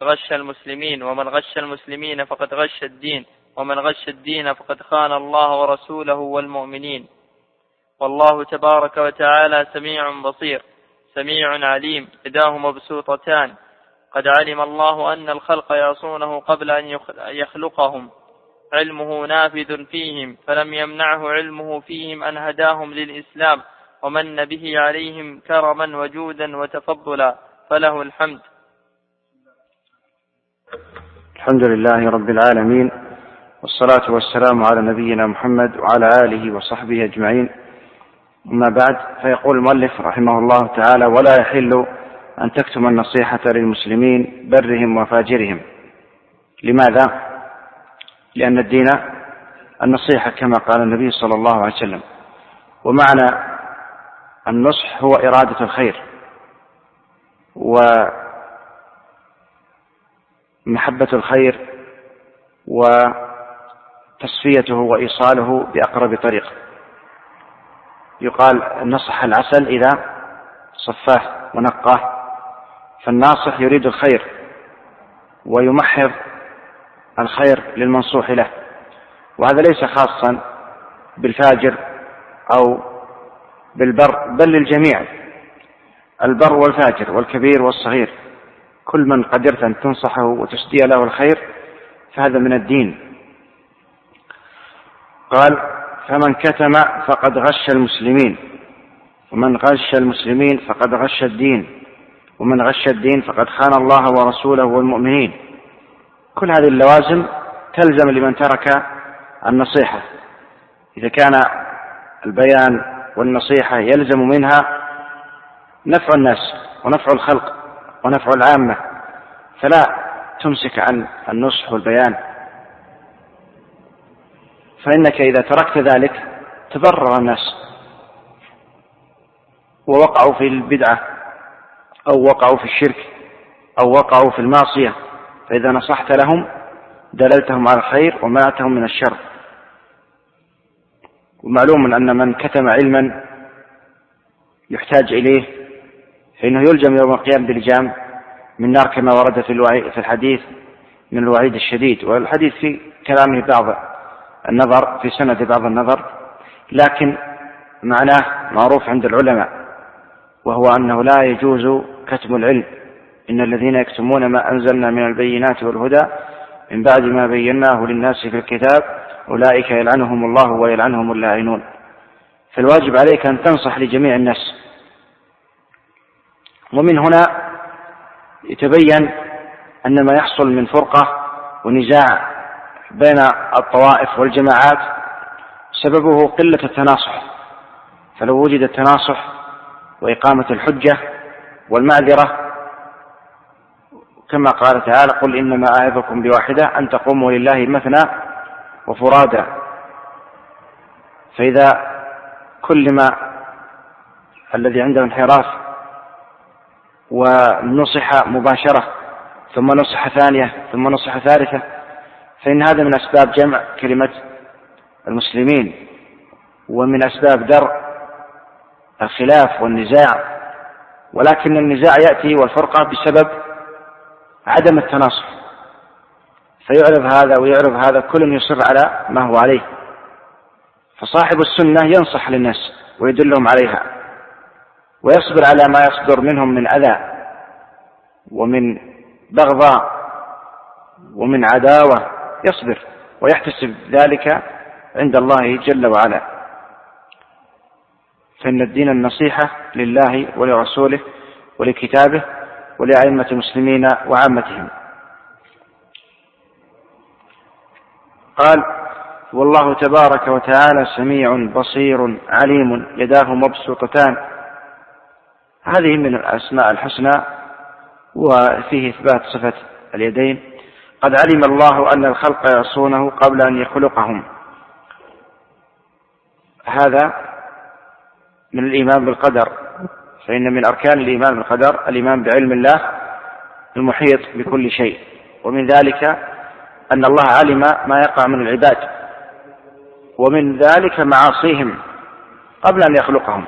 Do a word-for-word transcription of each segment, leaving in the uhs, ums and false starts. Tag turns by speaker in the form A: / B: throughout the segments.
A: غش المسلمين، ومن غش المسلمين فقد غش الدين، ومن غش الدين فقد خان الله ورسوله والمؤمنين. والله تبارك وتعالى سميع بصير سميع عليم، يداه مبسوطتان. قد علم الله أن الخلق يعصونه قبل أن يخلقهم، علمه نافذ فيهم، فلم يمنعه علمه فيهم أن هداهم للإسلام ومن به عليهم كرما وجودا وتفضلا، فله الحمد.
B: الحمد لله رب العالمين، والصلاة والسلام على نبينا محمد وعلى آله وصحبه أجمعين. أما بعد، فيقول المؤلف رحمه الله تعالى: ولا يحل أن تكتم النصيحة للمسلمين برهم وفاجرهم. لماذا؟ لأن الدين النصيحة كما قال النبي صلى الله عليه وسلم، ومعنى النصح هو إرادة الخير ومحبة الخير وتصفيته وإيصاله بأقرب طريق. يقال نصح العسل إذا صفاه ونقاه، فالناصح يريد الخير ويمحض الخير للمنصوح له، وهذا ليس خاصا بالفاجر أو بالبر، بل للجميع، البر والفاجر والكبير والصغير، كل من قدرت أن تنصحه وتسدي له الخير فهذا من الدين. قال: فمن كتم فقد غش المسلمين، ومن غش المسلمين فقد غش الدين، ومن غش الدين فقد خان الله ورسوله والمؤمنين. كل هذه اللوازم تلزم لمن ترك النصيحة. إذا كان البيان والنصيحة يلزم منها نفع الناس ونفع الخلق ونفع العامة، فلا تمسك عن النصح والبيان، فإنك إذا تركت ذلك تضرر الناس ووقعوا في البدعة أو وقعوا في الشرك أو وقعوا في المعصية، فإذا نصحت لهم دللتهم على الخير ومنعتهم من الشر. ومعلوم أن من كتم علما يحتاج إليه فإنه يلجم يوم القيامة بلجام من نار، كما ورد في الحديث من الوعيد الشديد. والحديث في كلامه بعض النظر، في سند بعض النظر، لكن معناه معروف عند العلماء، وهو أنه لا يجوز كتم العلم. إن الذين يكتمون ما أنزلنا من البينات والهدى من بعد ما بيناه للناس في الكتاب أولئك يلعنهم الله ويلعنهم اللاعنون. فالواجب عليك أن تنصح لجميع الناس. ومن هنا يتبين أن ما يحصل من فرقة ونزاع بين الطوائف والجماعات سببه قلة التناصح. فلو وجد التناصح وإقامة الحجة والمعذرة، كما قال تعالى: قل إنما أعظكم بواحدة أن تقوموا لله مثنى وفرادا. فإذا كل ما الذي عنده انحراف ونصح مباشرة ثم نصح ثانية ثم نصح ثالثة، فإن هذا من أسباب جمع كلمة المسلمين ومن أسباب درء الخلاف والنزاع. ولكن النزاع يأتي والفرقة بسبب عدم التناصح، فيعرض هذا ويعرض هذا، كل يصر على ما هو عليه. فصاحب السنة ينصح للناس ويدلهم عليها ويصبر على ما يصدر منهم من أذى ومن بغضاء ومن عداوة، يصبر ويحتسب ذلك عند الله جل وعلا. فإن الدين النصيحة لله ولرسوله ولكتابه ولأئمة المسلمين وعامتهم. قال: والله تبارك وتعالى سميع بصير عليم، يداه مبسوطتان. هذه من الأسماء الحسنى، وفيه إثبات صفة اليدين. قد علم الله أن الخلق يعصونه قبل أن يخلقهم. هذا من الإيمان بالقدر، فإن من أركان الإيمان بالقدر الإيمان بعلم الله المحيط بكل شيء، ومن ذلك أن الله علم ما يقع من العباد، ومن ذلك معاصيهم قبل أن يخلقهم.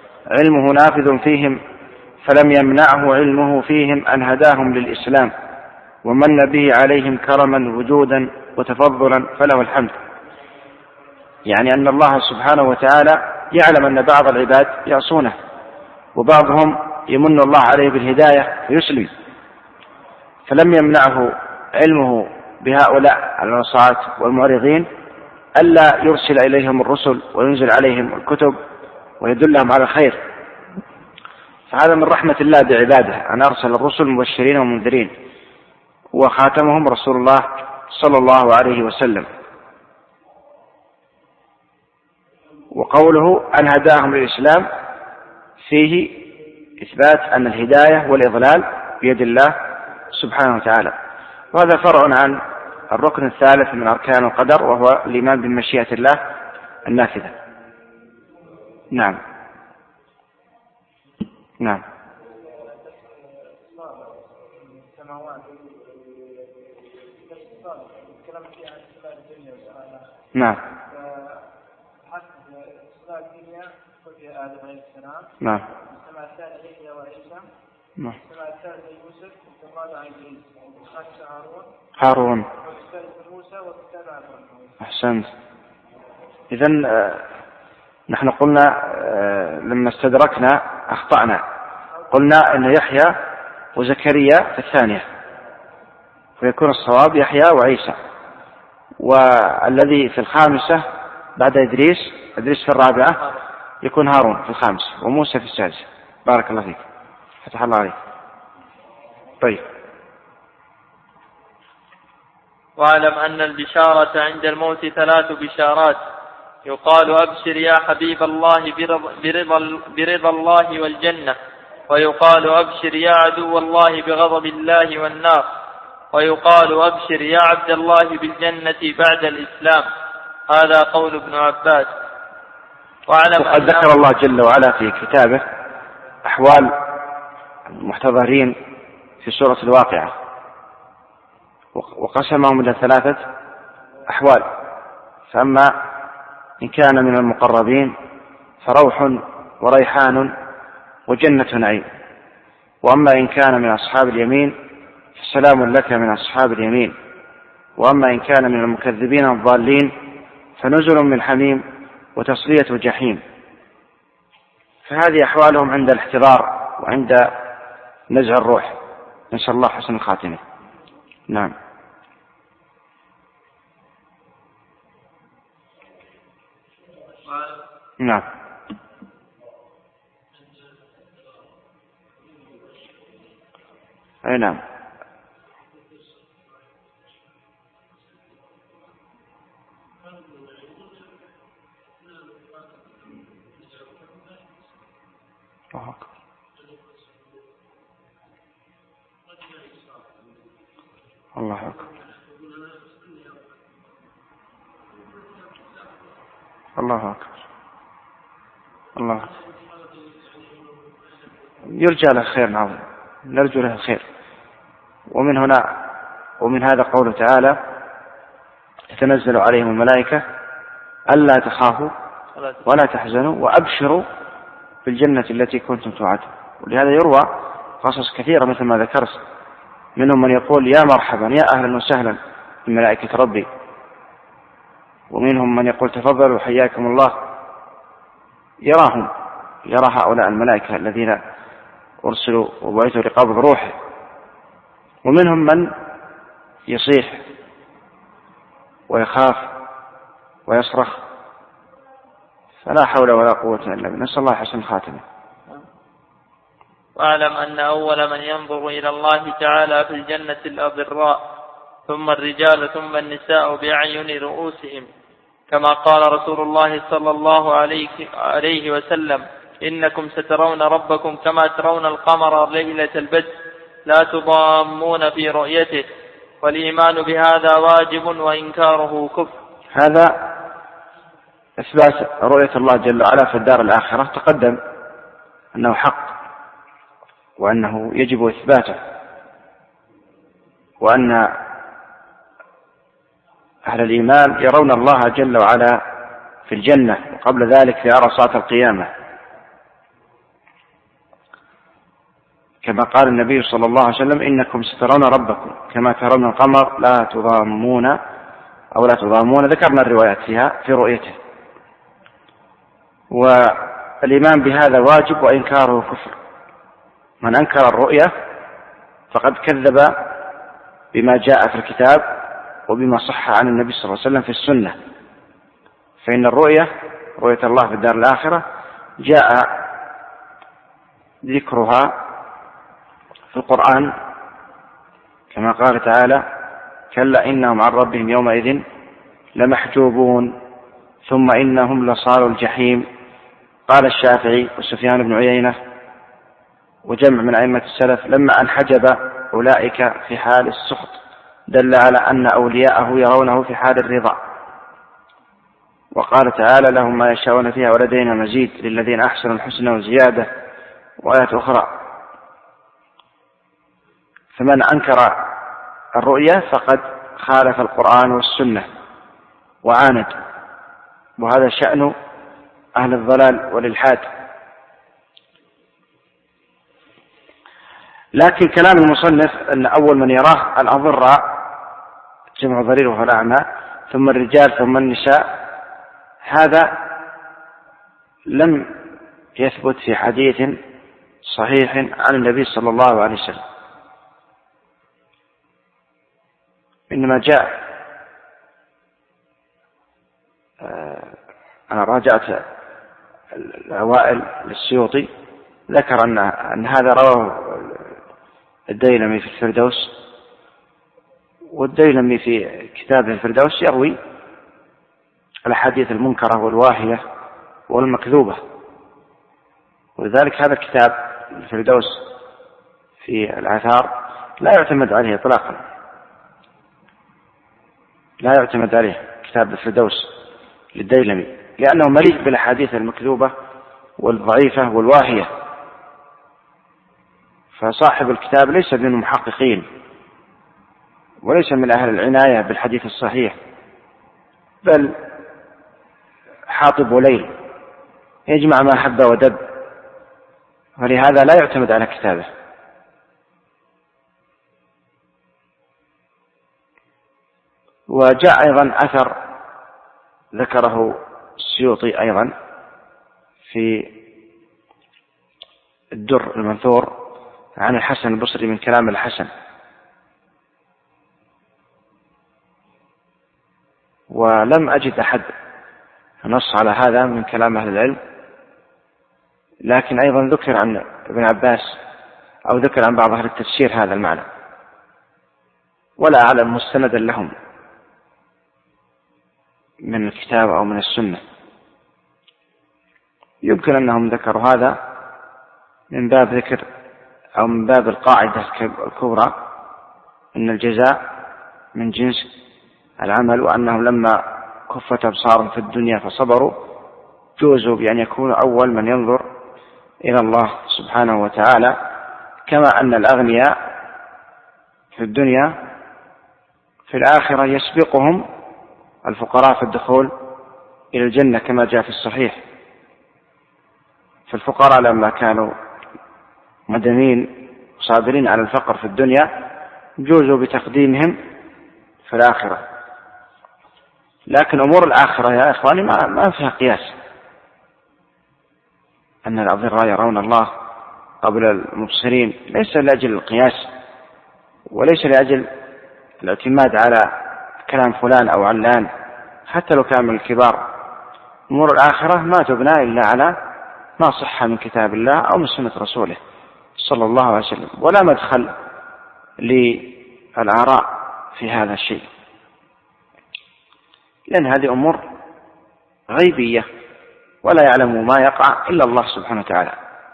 B: علمه نافذ فيهم، فلم يمنعه علمه فيهم أن هداهم للإسلام ومن به عليهم كرما وجودا وتفضلا فله الحمد. يعني أن الله سبحانه وتعالى يعلم أن بعض العباد يعصونه، وبعضهم يمن الله عليه بالهداية فيسلم، فلم يمنعه علمه بهؤلاء العصاة والمعرضين ألا يرسل إليهم الرسل وينزل عليهم الكتب ويدلهم على الخير. فهذا من رحمة الله بعباده أن أرسل الرسل مبشرين ومنذرين، وخاتمهم رسول الله صلى الله عليه وسلم. وقوله أن هداهم للإسلام فيه إثبات أن الهداية والإضلال بيد الله سبحانه وتعالى. وهذا فرع عن الركن الثالث من أركان القدر، وهو الإيمان بمشيئة الله النافذة. نعم نعم نعم نعم نعم هارون. أحسنت. إذن نحن قلنا لما استدركنا أخطأنا، قلنا أن يحيى وزكريا في الثانية، فيكون الصواب يحيى وعيسى، والذي في الخامسة بعد إدريس إدريس في الرابعة يكون هارون في الخامسة، وموسى في السادسة. بارك الله فيك، فتح الله عليك. طيب.
A: واعلم أن البشارة عند الموت ثلاث بشارات، يقال أبشر يا حبيب الله برضا, برضا, برضا الله والجنة، ويقال أبشر يا عدو الله بغضب الله والنار، ويقال أبشر يا عبد الله بالجنة بعد الإسلام. هذا قول ابن عباس.
B: وقد ذكر الله جل وعلا في كتابه أحوال المحتضرين في سورة الواقعة، وقسمهم إلى ثلاثة أحوال. فأما إن كان من المقربين فروح وريحان وجنة نعيم، وأما إن كان من أصحاب اليمين فسلام لك من أصحاب اليمين، وأما إن كان من المكذبين الضالين فنزل من حميم وتصلية جحيم. فهذه أحوالهم عند الاحتضار وعند نزع الروح، نسأل الله حسن الخاتمة. نعم. نعم. أي نعم. الله أكبر. الله أكبر. الله أكبر. الله أكبر. يرجى له خير عظيم، نرجو له الخير. ومن هنا ومن هذا قوله تعالى تتنزل عليهم الملائكة ألا تخافوا ولا تحزنوا وأبشروا بالجنة التي كنتم توعدون. ولهذا يروى قصص كثيرة مثل ما ذكرت، منهم من يقول يا مرحبا يا أهلا وسهلا بملائكة ربي، ومنهم من يقول تفضلوا حياكم الله، يراهم يرى هؤلاء الملائكة الذين أرسلوا وبعثوا لقبض روحه. ومنهم من يصيح ويخاف ويصرخ، فلا حول ولا قوة إلا بالله، نسأل الله حسن الخاتمة.
A: واعلم أن أول من ينظر إلى الله تعالى في الجنة الأضراء، ثم الرجال ثم النساء بأعين رؤوسهم، كما قال رسول الله صلى الله عليه وسلم إنكم سترون ربكم كما ترون القمر ليلة البدر لا تضامون في رؤيته، والإيمان بهذا واجب وإنكاره كفر.
B: هذا إثبات رؤية الله جل وعلا في الدار الآخرة تقدم أنه حق، وأنه يجب إثباته، وأن أهل الإيمان يرون الله جل وعلا في الجنة، وقبل ذلك في عرصات القيامة. كما قال النبي صلى الله عليه وسلم: إنكم سترون ربكم كما ترون القمر لا تضامون أو لا تضامون. ذكرنا الروايات فيها في رؤيته. والإيمان بهذا واجب وإنكاره كفر. من أنكر الرؤية فقد كذب بما جاء في الكتاب وبما صح عن النبي صلى الله عليه وسلم في السنة. فإن الرؤية رؤية الله في الدار الآخرة جاء ذكرها في القرآن كما قال تعالى: كلا إنهم عن ربهم يومئذ لمحجوبون ثم إنهم لصالوا الجحيم. قال الشافعي وسفيان بن عيينة وجمع من أئمة السلف: لما انحجب أولئك في حال السخط دل على أن أولياءه يرونه في حال الرضا. وقال تعالى: لهم ما يشاءون فيها ولدينا مزيد للذين أحسنوا الحسنى وزيادة، وآيات أخرى. فمن أنكر الرؤية فقد خالف القرآن والسنة وعاند، وهذا شأن أهل الضلال والإلحاد. لكن كلام المصنف أن أول من يراه الأضراء جمع ضرير وهو الأعمى، ثم الرجال ثم النساء، هذا لم يثبت في حديث صحيح عن النبي صلى الله عليه وسلم، إنما جاء أنا راجعت الأوائل للسيوطي ذكر أن, أن هذا رواه الديلمي في الفردوس، والديلمي في كتابه الفردوس يروي الأحاديث المنكرة والواهية والمكذوبة، ولذلك هذا الكتاب الفردوس في الآثار لا يعتمد عليه إطلاقا، لا يعتمد عليه كتاب الفردوس للديلمي، لأنه مليء بالأحاديث المكذوبة والضعيفة والواهية. فصاحب الكتاب ليس من المحققين وليس من أهل العناية بالحديث الصحيح، بل حاطب وليل يجمع ما حب ودب، ولهذا لا يعتمد على كتابه. وجاء أيضا أثر ذكره السيوطي أيضا في الدر المنثور عن الحسن البصري من كلام الحسن، ولم أجد أحد نص على هذا من كلام أهل العلم، لكن أيضا ذكر عن ابن عباس أو ذكر عن بعض أهل التفسير هذا المعنى، ولا أعلم مستندا لهم من الكتاب أو من السنة. يمكن أنهم ذكروا هذا من باب ذكر أو من باب القاعدة الكبرى أن الجزاء من جنس العمل، وأنهم لما كفت أبصارهم في الدنيا فصبروا جوزوا بأن يكونوا أول من ينظر إلى الله سبحانه وتعالى، كما أن الأغنياء في الدنيا في الآخرة يسبقهم الفقراء في الدخول إلى الجنة كما جاء في الصحيح. فالفقراء لما كانوا مدنين صابرين على الفقر في الدنيا جوزوا بتقديمهم في الآخرة. لكن أمور الآخرة يا إخواني ما, ما فيها قياس، أن الأضراء يرون الله قبل المبصرين ليس لأجل القياس وليس لأجل الاعتماد على كلام فلان أو علان حتى لو كان من الكبار. أمور الآخرة ما تبنى إلا على ما صح من كتاب الله أو من سنة رسوله صلى الله عليه وسلم، ولا مدخل للآراء في هذا الشيء، لأن هذه أمور غيبية ولا يعلم ما يقع إلا الله سبحانه وتعالى.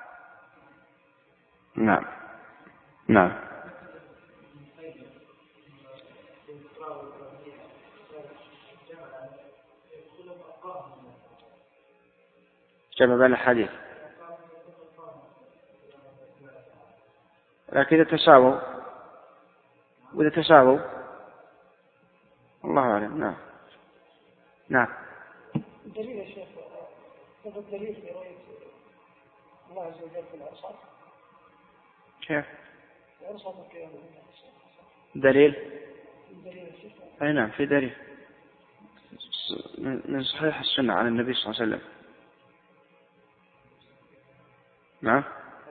B: نعم نعم جمع بين الحديث، لكن إذا تساووا وإذا تساووا الله أعلم. نعم نعم
C: دليل يا شيخ، هذا الدليل في رؤية الله عز وجل في الأوصاف
B: كيف؟ دليل؟ أي نعم في دليل من صحيح السنة عن النبي صلى الله عليه وسلم. نعم.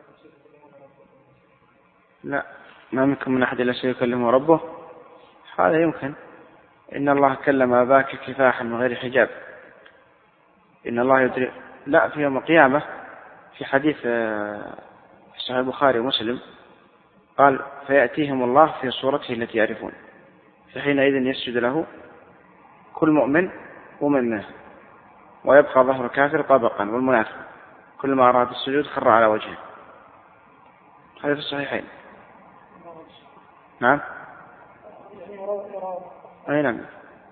B: لا، ما منكم من أحد إلا سيكلمه ربه. هذا يمكن. إن الله كلم أباك كفاحا من غير حجاب. إن الله يدري. لا، في يوم القيامة في حديث في صحيح البخاري ومسلم قال فيأتيهم الله في صورته التي يعرفون فحينئذ يسجد له كل مؤمن ومؤمنه ويبقى ظهر الكافر طابقا والمنافق كل ما أراد السجود خر على وجهه. هذا في الصحيحين. نعم. أي نعم.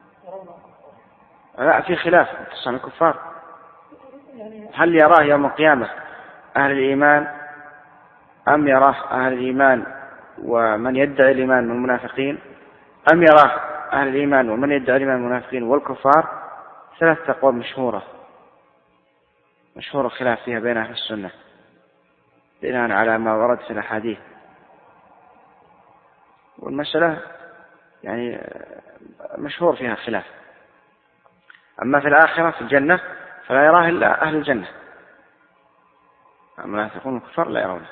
B: لا، في خلاف عن الكفار. هل يراه يوم القيامة أهل الإيمان أم يراه أهل الإيمان ومن يدعي الإيمان من المنافقين أم يراه أهل الإيمان ومن يدعي الإيمان من المنافقين والكفار؟ ثلاثة أقوال مشهورة مشهورة خلاف فيها بين أهل السنة بناء على ما ورد في الأحاديث. والمسألة يعني مشهور فيها خلاف. أما في الآخرة في الجنة فلا يراه إلا أهل الجنة. المنافقون والكفار لا يرونه.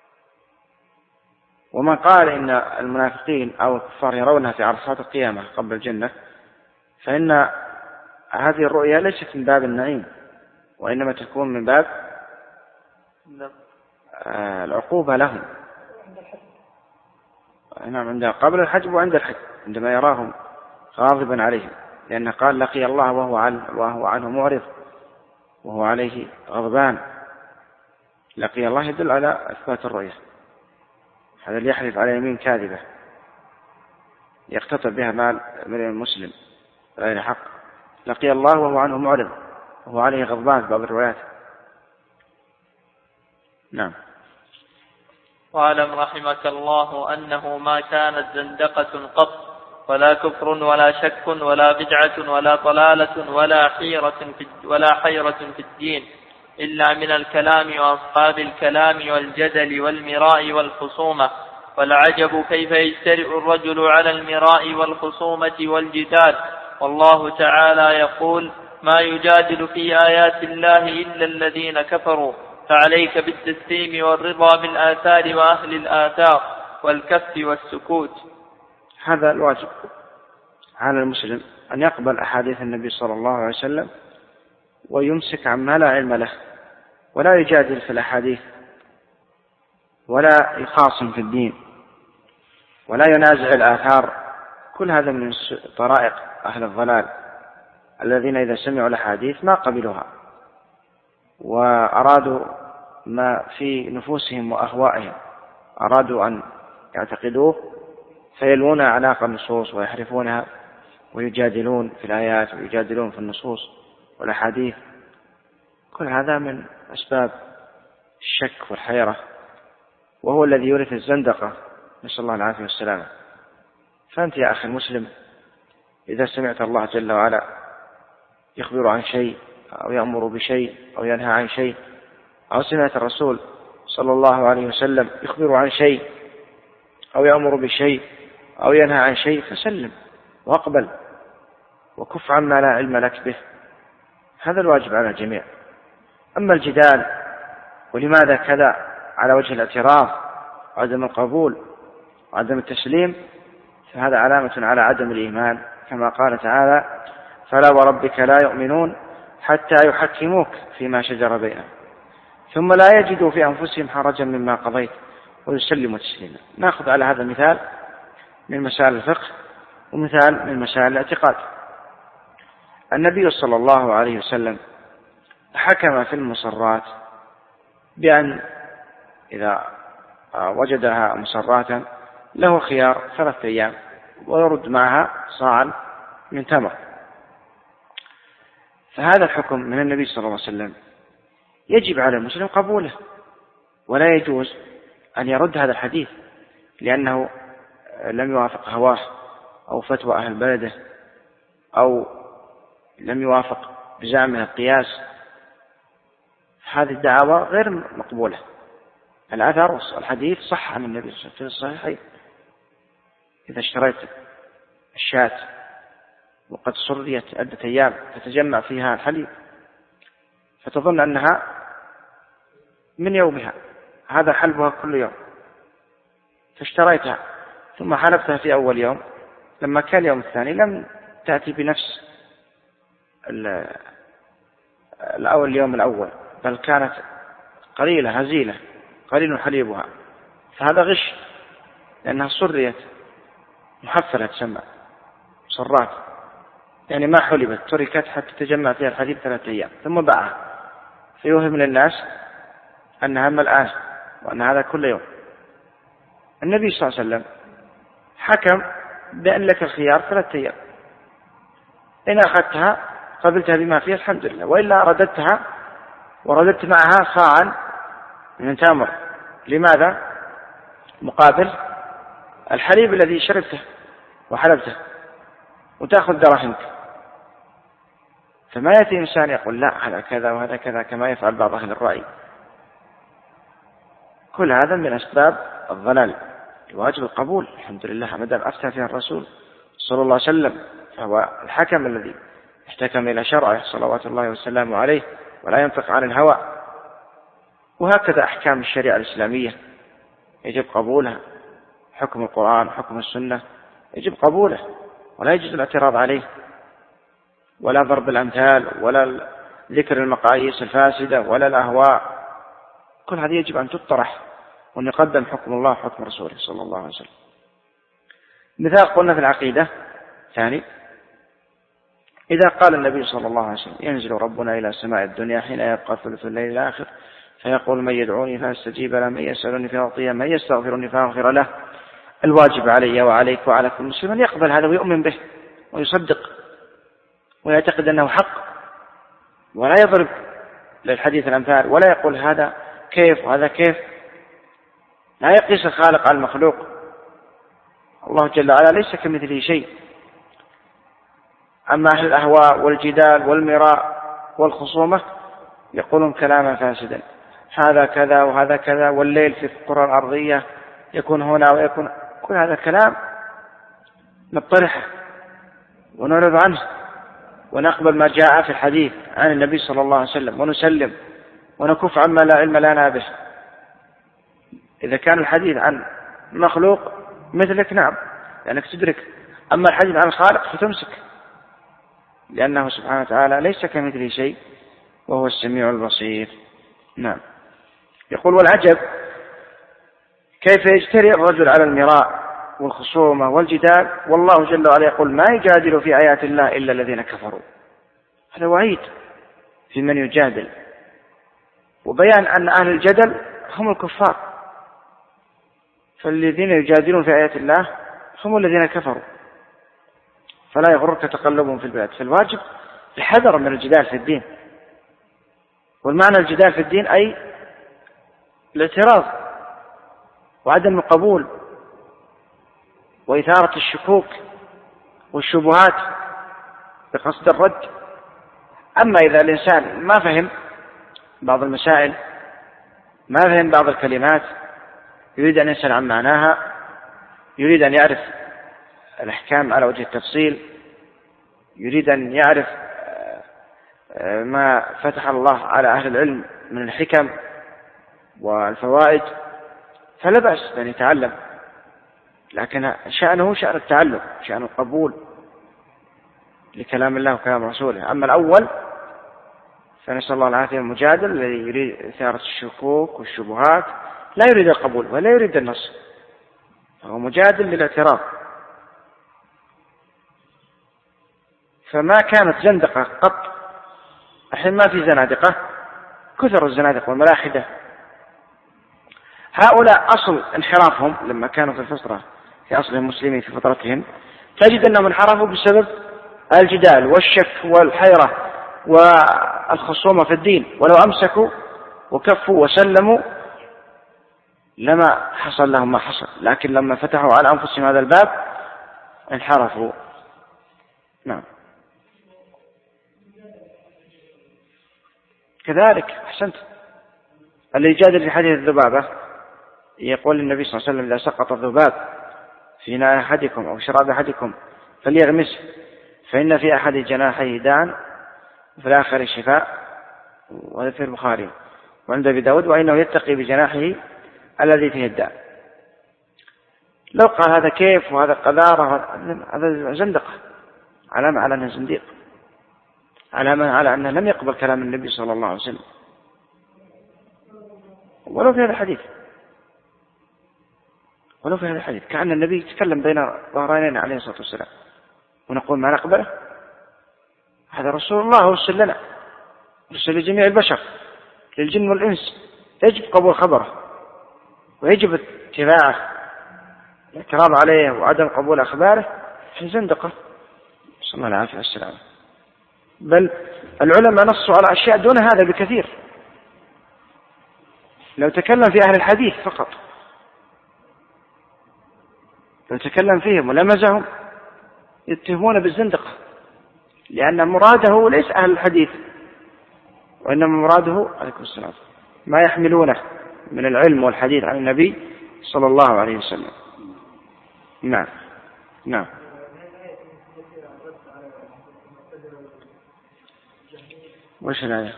B: ومن قال إن المنافقين أو الكفار يرونها في عرصات القيامة قبل الجنة فإن هذه الرؤيا ليست من باب النعيم وإنما تكون من باب العقوبة لهم. نعم، عند قبل الحج وعند الحج عندما يراهم غاضبا عليهم لأنه قال لقي الله وهو عنه, وهو عنه معرض وهو عليه غضبان. لقي الله يدل على إثبات الرؤية. هذا اللي يحلف على يمين كاذبة يقتطع بها مال من المسلم غير حق. لقي الله وهو عنه معرض وهو عليه غضبان في بعض الروايات. نعم.
A: واعلم رحمك الله أنه ما كانت زندقة قط ولا كفر ولا شك ولا بدعة ولا ضلالة ولا حيرة في ولا حيرة في الدين إلا من الكلام وأصحاب الكلام والجدل والمراء والخصومة. والعجب كيف يجترئ الرجل على المراء والخصومة والجدال والله تعالى يقول ما يجادل في آيات الله إلا الذين كفروا. فعليك بالتسليم والرضا بالآثار وأهل الآثار والكف والسكوت.
B: هذا الواجب على المسلم أن يقبل أحاديث النبي صلى الله عليه وسلم ويمسك عما لا علم له ولا يجادل في الأحاديث ولا يخاصم في الدين ولا ينازع الآثار. كل هذا من طرائق أهل الضلال الذين إذا سمعوا الأحاديث ما قبلوها وأرادوا ما في نفوسهم وأهوائهم أرادوا أن يعتقدوه فيلوون أعناق النصوص ويحرفونها ويجادلون في الآيات ويجادلون في النصوص والأحاديث. كل هذا من أسباب الشك والحيرة وهو الذي يورث الزندقة، نسأل الله العافية والسلامة. فأنت يا أخي المسلم إذا سمعت الله جل وعلا يخبر عن شيء أو يأمر بشيء أو ينهى عن شيء أو سمعت الرسول صلى الله عليه وسلم يخبر عن شيء أو يأمر بشيء أو ينهى عن شيء فسلم واقبل وكف عما لا علم لك به. هذا الواجب على الجميع. أما الجدال ولماذا كذا على وجه الاعتراض وعدم القبول وعدم التسليم فهذا علامة على عدم الإيمان كما قال تعالى فلا وربك لا يؤمنون حتى يحكموك فيما شجر بينهم ثم لا يجدوا في أنفسهم حرجا مما قضيت ويسلموا تسليما. نأخذ على هذا مثال من مسائل الفقه ومثال من مسائل الاعتقاد. النبي صلى الله عليه وسلم حكم في المصرات بأن إذا وجدها مصراتا له خيار ثلاثة أيام ويرد معها صاعا من تمر. فهذا الحكم من النبي صلى الله عليه وسلم يجب على المسلم قبوله ولا يجوز أن يرد هذا الحديث لأنه لم يوافق هواه أو فتوى أهل بلده أو لم يوافق بزعمه القياس. هذه الدعوة غير مقبولة الأثر والحديث صح عن النبي صلى الله عليه وسلم في الصحيحين. إذا اشتريت الشاة وقد صريت عدة أيام فتجمع فيها الحليب فتظن أنها من يومها، هذا حلبها كل يوم، فاشتريتها ثم حلبتها في أول يوم، لما كان اليوم الثاني لم تأتي بنفس الأول اليوم الأول، بل كانت قليلة هزيلة قليل حليبها، فهذا غش، لأنها صريت محفلة تسمى صرات، يعني ما حلبت، تركت حتى تجمع فيها الحليب ثلاثة أيام ثم باعها، فيوهم للناس أنها ملآن وأن هذا كل يوم. النبي صلى الله عليه وسلم حكم بأن لك الخيار ثلاثة أيام، إن أخذتها قبلتها بما فيها الحمد لله، وإلا رددتها ورددت معها صاعا من تمر. لماذا؟ مقابل الحليب الذي شربته وحلبته، وتأخذ دراهمك. فما يأتي إنسان يقول لا هذا كذا وهذا كذا كما يفعل بعض أهل الرأي. كل هذا من أسباب الضلال، الواجب القبول الحمد لله ما دام أفتى فيها الرسول صلى الله عليه وسلم، فهو الحكم الذي احتكم إلى شرعه صلوات الله وسلامه عليه، ولا ينطق عن الهوى. وهكذا أحكام الشريعة الإسلامية يجب قبولها، حكم القرآن حكم السنة يجب قبوله، ولا يجوز الاعتراض عليه، ولا ضرب الأمثال، ولا ذكر المقاييس الفاسدة، ولا الأهواء. كل هذه يجب أن تطرح، وأن يقدم حكم الله وحكم رسوله صلى الله عليه وسلم. مثال قلنا في العقيدة ثاني، إذا قال النبي صلى الله عليه وسلم ينزل ربنا إلى سماء الدنيا حين يبقى ثلث الليل الآخر فيقول من يدعوني فاستجيب له، من يسألني فأعطيه، من يستغفرني فأغفر له. الواجب علي وعليك وعلى كل مسلم أن يقبل هذا ويؤمن به ويصدق ويعتقد أنه حق، ولا يضرب للحديث الأمثال، ولا يقول هذا كيف وهذا كيف. لا يقيس الخالق على المخلوق، الله جل وعلا ليس كمثله شيء. أما أهل الأهواء والجدال والمراء والخصومة يقولون كلاما فاسدا، هذا كذا وهذا كذا، والليل في القرى الأرضية يكون هنا ويكون، كل هذا كلام نطرحه ونعرض عنه ونقبل ما جاء في الحديث عن النبي صلى الله عليه وسلم ونسلم ونكف عما لا علم لنا به. إذا كان الحديث عن مخلوق مثلك نعم لأنك تدرك، أما الحديث عن الخالق فتمسك، لأنه سبحانه وتعالى ليس كمثله شيء وهو السميع البصير. نعم. يقول والعجب كيف يجترئ الرجل على المراء والخصومة والجدال والله جل وعلا يقول ما يجادل في آيات الله إلا الذين كفروا. هذا وعيد في من يجادل، وبيان أن أهل الجدل هم الكفار، فالذين يجادلون في آيات الله هم الذين كفروا، فلا يغرك تقلبهم في البلاد. فالواجب الحذر من الجدال في الدين، والمعنى الجدال في الدين أي الاعتراض وعدم القبول وإثارة الشكوك والشبهات بقصد الرد. أما إذا الإنسان ما فهم بعض المسائل، ما فهم بعض الكلمات، يريد أن يسأل عن معناها، يريد أن يعرف الأحكام على وجه التفصيل، يريد أن يعرف ما فتح الله على أهل العلم من الحكم والفوائد، فلا بأس أن يتعلم، لكن شأنه شأن التعلم، شأن القبول لكلام الله وكلام رسوله. أما الأول فنسأل الله العافية، المجادل الذي يريد إثارة الشكوك والشبهات لا يريد القبول ولا يريد النص، هو مجادل للاعتراض. فما كانت زندقة قط، الحين ما في زنادقة، كثر الزنادقة والملاحدة. هؤلاء أصل انحرافهم لما كانوا في الفترة في أصلهم مسلمين في فترتهم، تجد أنهم انحرفوا بسبب الجدال والشك والحيرة والخصومة في الدين، ولو أمسكوا وكفوا وسلموا لما حصل لهم ما حصل، لكن لما فتحوا على أنفسهم هذا الباب انحرفوا. نعم. كذلك أحسنت، اللي يجادل في حديث الذبابة يقول النبي صلى الله عليه وسلم: إذا سقط الذباب في إناء أحدكم أو شراب أحدكم فليغمسه، فإن في أحد جناحيه داء وفي الآخر شفاء. وهذا في البخاري وعند أبي داود: وإنه يتقي بجناحه الذي فيه الداء. لو قال هذا كيف وهذا قذارة، هذا زندقة، علامة على أنه زنديق، علامة على أنه لم يقبل كلام النبي صلى الله عليه وسلم ولو في هذا الحديث، ولو في هذا الحديث كأن النبي يتكلم بين ظهرانين عليه الصلاة والسلام ونقول ما نقبله. هذا رسول الله أرسل لنا، أرسل لجميع البشر، للجن والإنس، يجب قبول خبره ويجب اتباعه. الاعتراض عليه وعدم قبول أخباره في زندقة، صلى الله العافية والسلام. بل العلماء نصوا على أشياء دون هذا بكثير. لو تكلم في أهل الحديث فقط، لو تكلم فيهم ولمزهم يتهمون بالزندقة، لأن مراده ليس أهل الحديث، وإنما مراده عليكم السلام ما يحملونه من العلم والحديث عن النبي صلى الله عليه وسلم. نعم نعم. وش الآية؟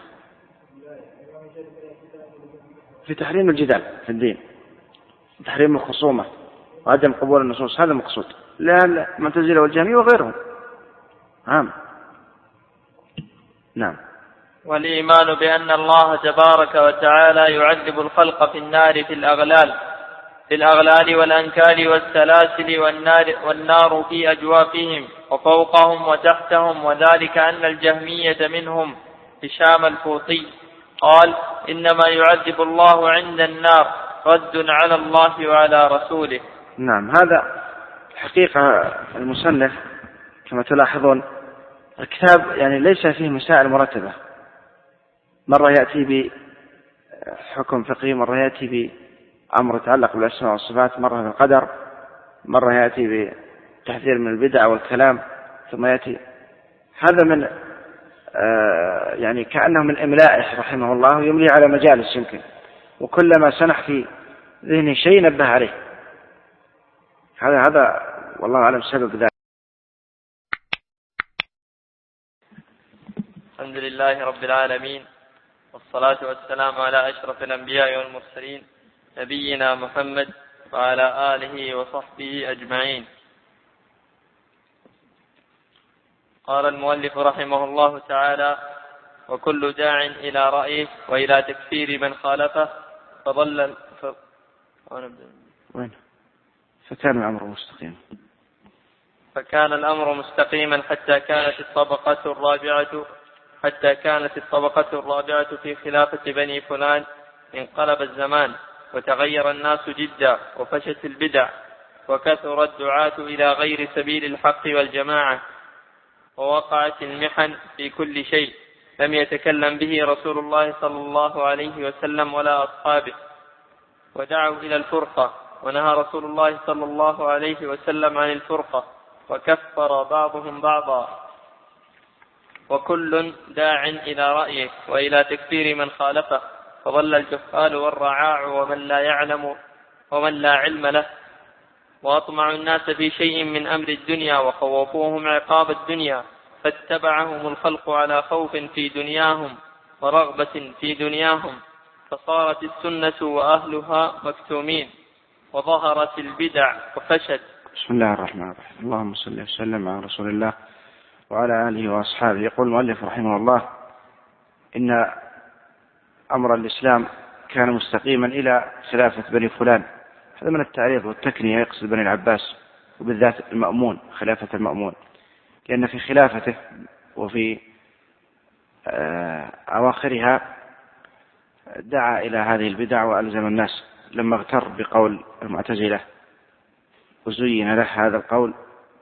B: في تحريم الجدال في الدين، تحريم الخصومة وعدم قبول النصوص، هذا مقصود. لا لا المعتزلة والجهمية وغيرهم. نعم نعم.
A: والإيمان بأن الله تبارك وتعالى يعذب الخلق في النار في الأغلال في الأغلال والأنكال والسلاسل والنار, والنار في أجوافهم وفوقهم وتحتهم، وذلك أن الجهمية منهم هشام الفوطي قال: إنما يعذب الله عند النار رد على الله وعلى رسوله.
B: نعم. هذا حقيقة المصنف كما تلاحظون الكتاب يعني ليس فيه مسائل مرتبة، مرة يأتي بحكم فقهي، مرة يأتي بأمر يتعلق بالأسماء والصفات، مرة بالقدر، مرة يأتي بتحذير من البدع والكلام، ثم يأتي هذا من آه يعني كأنه من إملائه رحمه الله، يملي على مجالس يمكن، وكلما سنح في ذهنه شيء نبه عليه. هذا هذا والله أعلم سبب ذلك.
A: الحمد لله رب العالمين، والصلاة والسلام على أشرف الأنبياء والمرسلين نبينا محمد وعلى آله وصحبه أجمعين. قال المؤلف رحمه الله تعالى: وكل داع إلى رأيه وإلى تكفير من خالفه فضل ف...
B: وين؟ فكان الأمر مستقيما
A: فكان الأمر مستقيما حتى كانت الطبقة الرابعة حتى كانت الطبقة الرابعة في خلافة بني فلان انقلب الزمان وتغير الناس جدا وفشت البدع وكثر الدعاة إلى غير سبيل الحق والجماعة ووقعت المحن في كل شيء لم يتكلم به رسول الله صلى الله عليه وسلم ولا أصحابه، ودعوا إلى الفرقة، ونهى رسول الله صلى الله عليه وسلم عن الفرقة، وكفر بعضهم بعضا. وكل داع إلى رأيه وإلى تكفير من خالفه فضل الجهال والرعاع ومن لا يعلم ومن لا علم له، وأطمعوا الناس في شيء من أمر الدنيا وخوفوهم عقاب الدنيا، فاتبعهم الخلق على خوف في دنياهم ورغبة في دنياهم، فصارت السنة وأهلها مكتومين، وظهرت البدع وفشت.
B: بسم الله الرحمن الرحيم. اللهم صل وسلم على رسول الله وعلى آله وأصحابه. يقول المؤلف رحمه الله: إن أمر الإسلام كان مستقيما إلى خلافة بني فلان. هذا من التعريض والتكنية، يقصد بني العباس وبالذات المأمون، خلافة المأمون، لأن في خلافته وفي أواخرها دعا إلى هذه البدع وألزم الناس، لما اغتر بقول المعتزلة وزين له هذا القول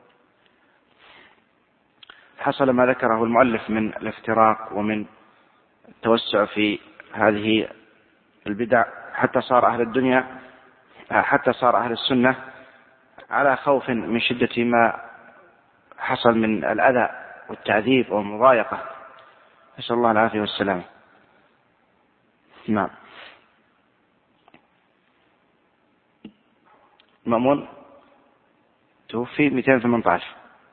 B: حصل ما ذكره المؤلف من الافتراق ومن التوسع في هذه البدع، حتى صار أهل الدنيا حتى صار أهل السنة على خوف من شدة ما حصل من الأذى والتعذيب والمضايقة، نسأل الله العافية والسلامة. نعم. المأمون توفي مئتين وثمانية عشر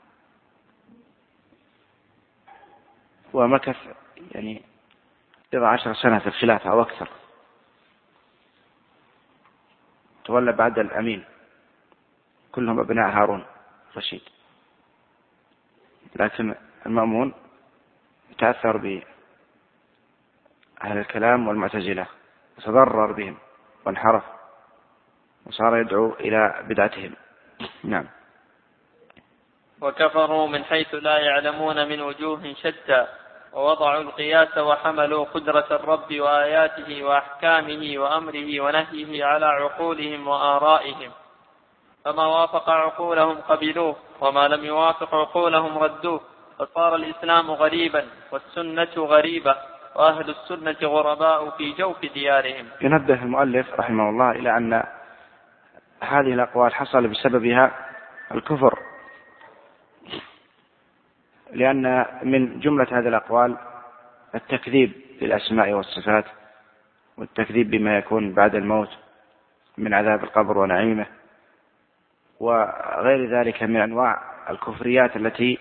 B: ومكث يعني بضع عشر سنة في الخلافة أو أكثر، تولى بعد الأمين، كلهم أبناء هارون الرشيد. لكن المأمون تأثر بأهل الكلام والمعتزلة وتضرر بهم وانحرف وصار يدعو إلى بدعتهم. نعم.
A: وكفروا من حيث لا يعلمون من وجوه شتى، ووضعوا القياس وحملوا قدرة الرب وآياته وأحكامه وأمره ونهيه على عقولهم وآرائهم، فما وافق عقولهم قبلوه وما لم يوافق عقولهم ردوه، فصار الإسلام غريبا والسنة غريبة وأهل السنة غرباء في جوف ديارهم.
B: ينبه المؤلف رحمه الله إلى أن هذه الأقوال حصل بسببها الكفر، لأن من جملة هذه الأقوال التكذيب للأسماء والصفات، والتكذيب بما يكون بعد الموت من عذاب القبر ونعيمه، وغير ذلك من أنواع الكفريات التي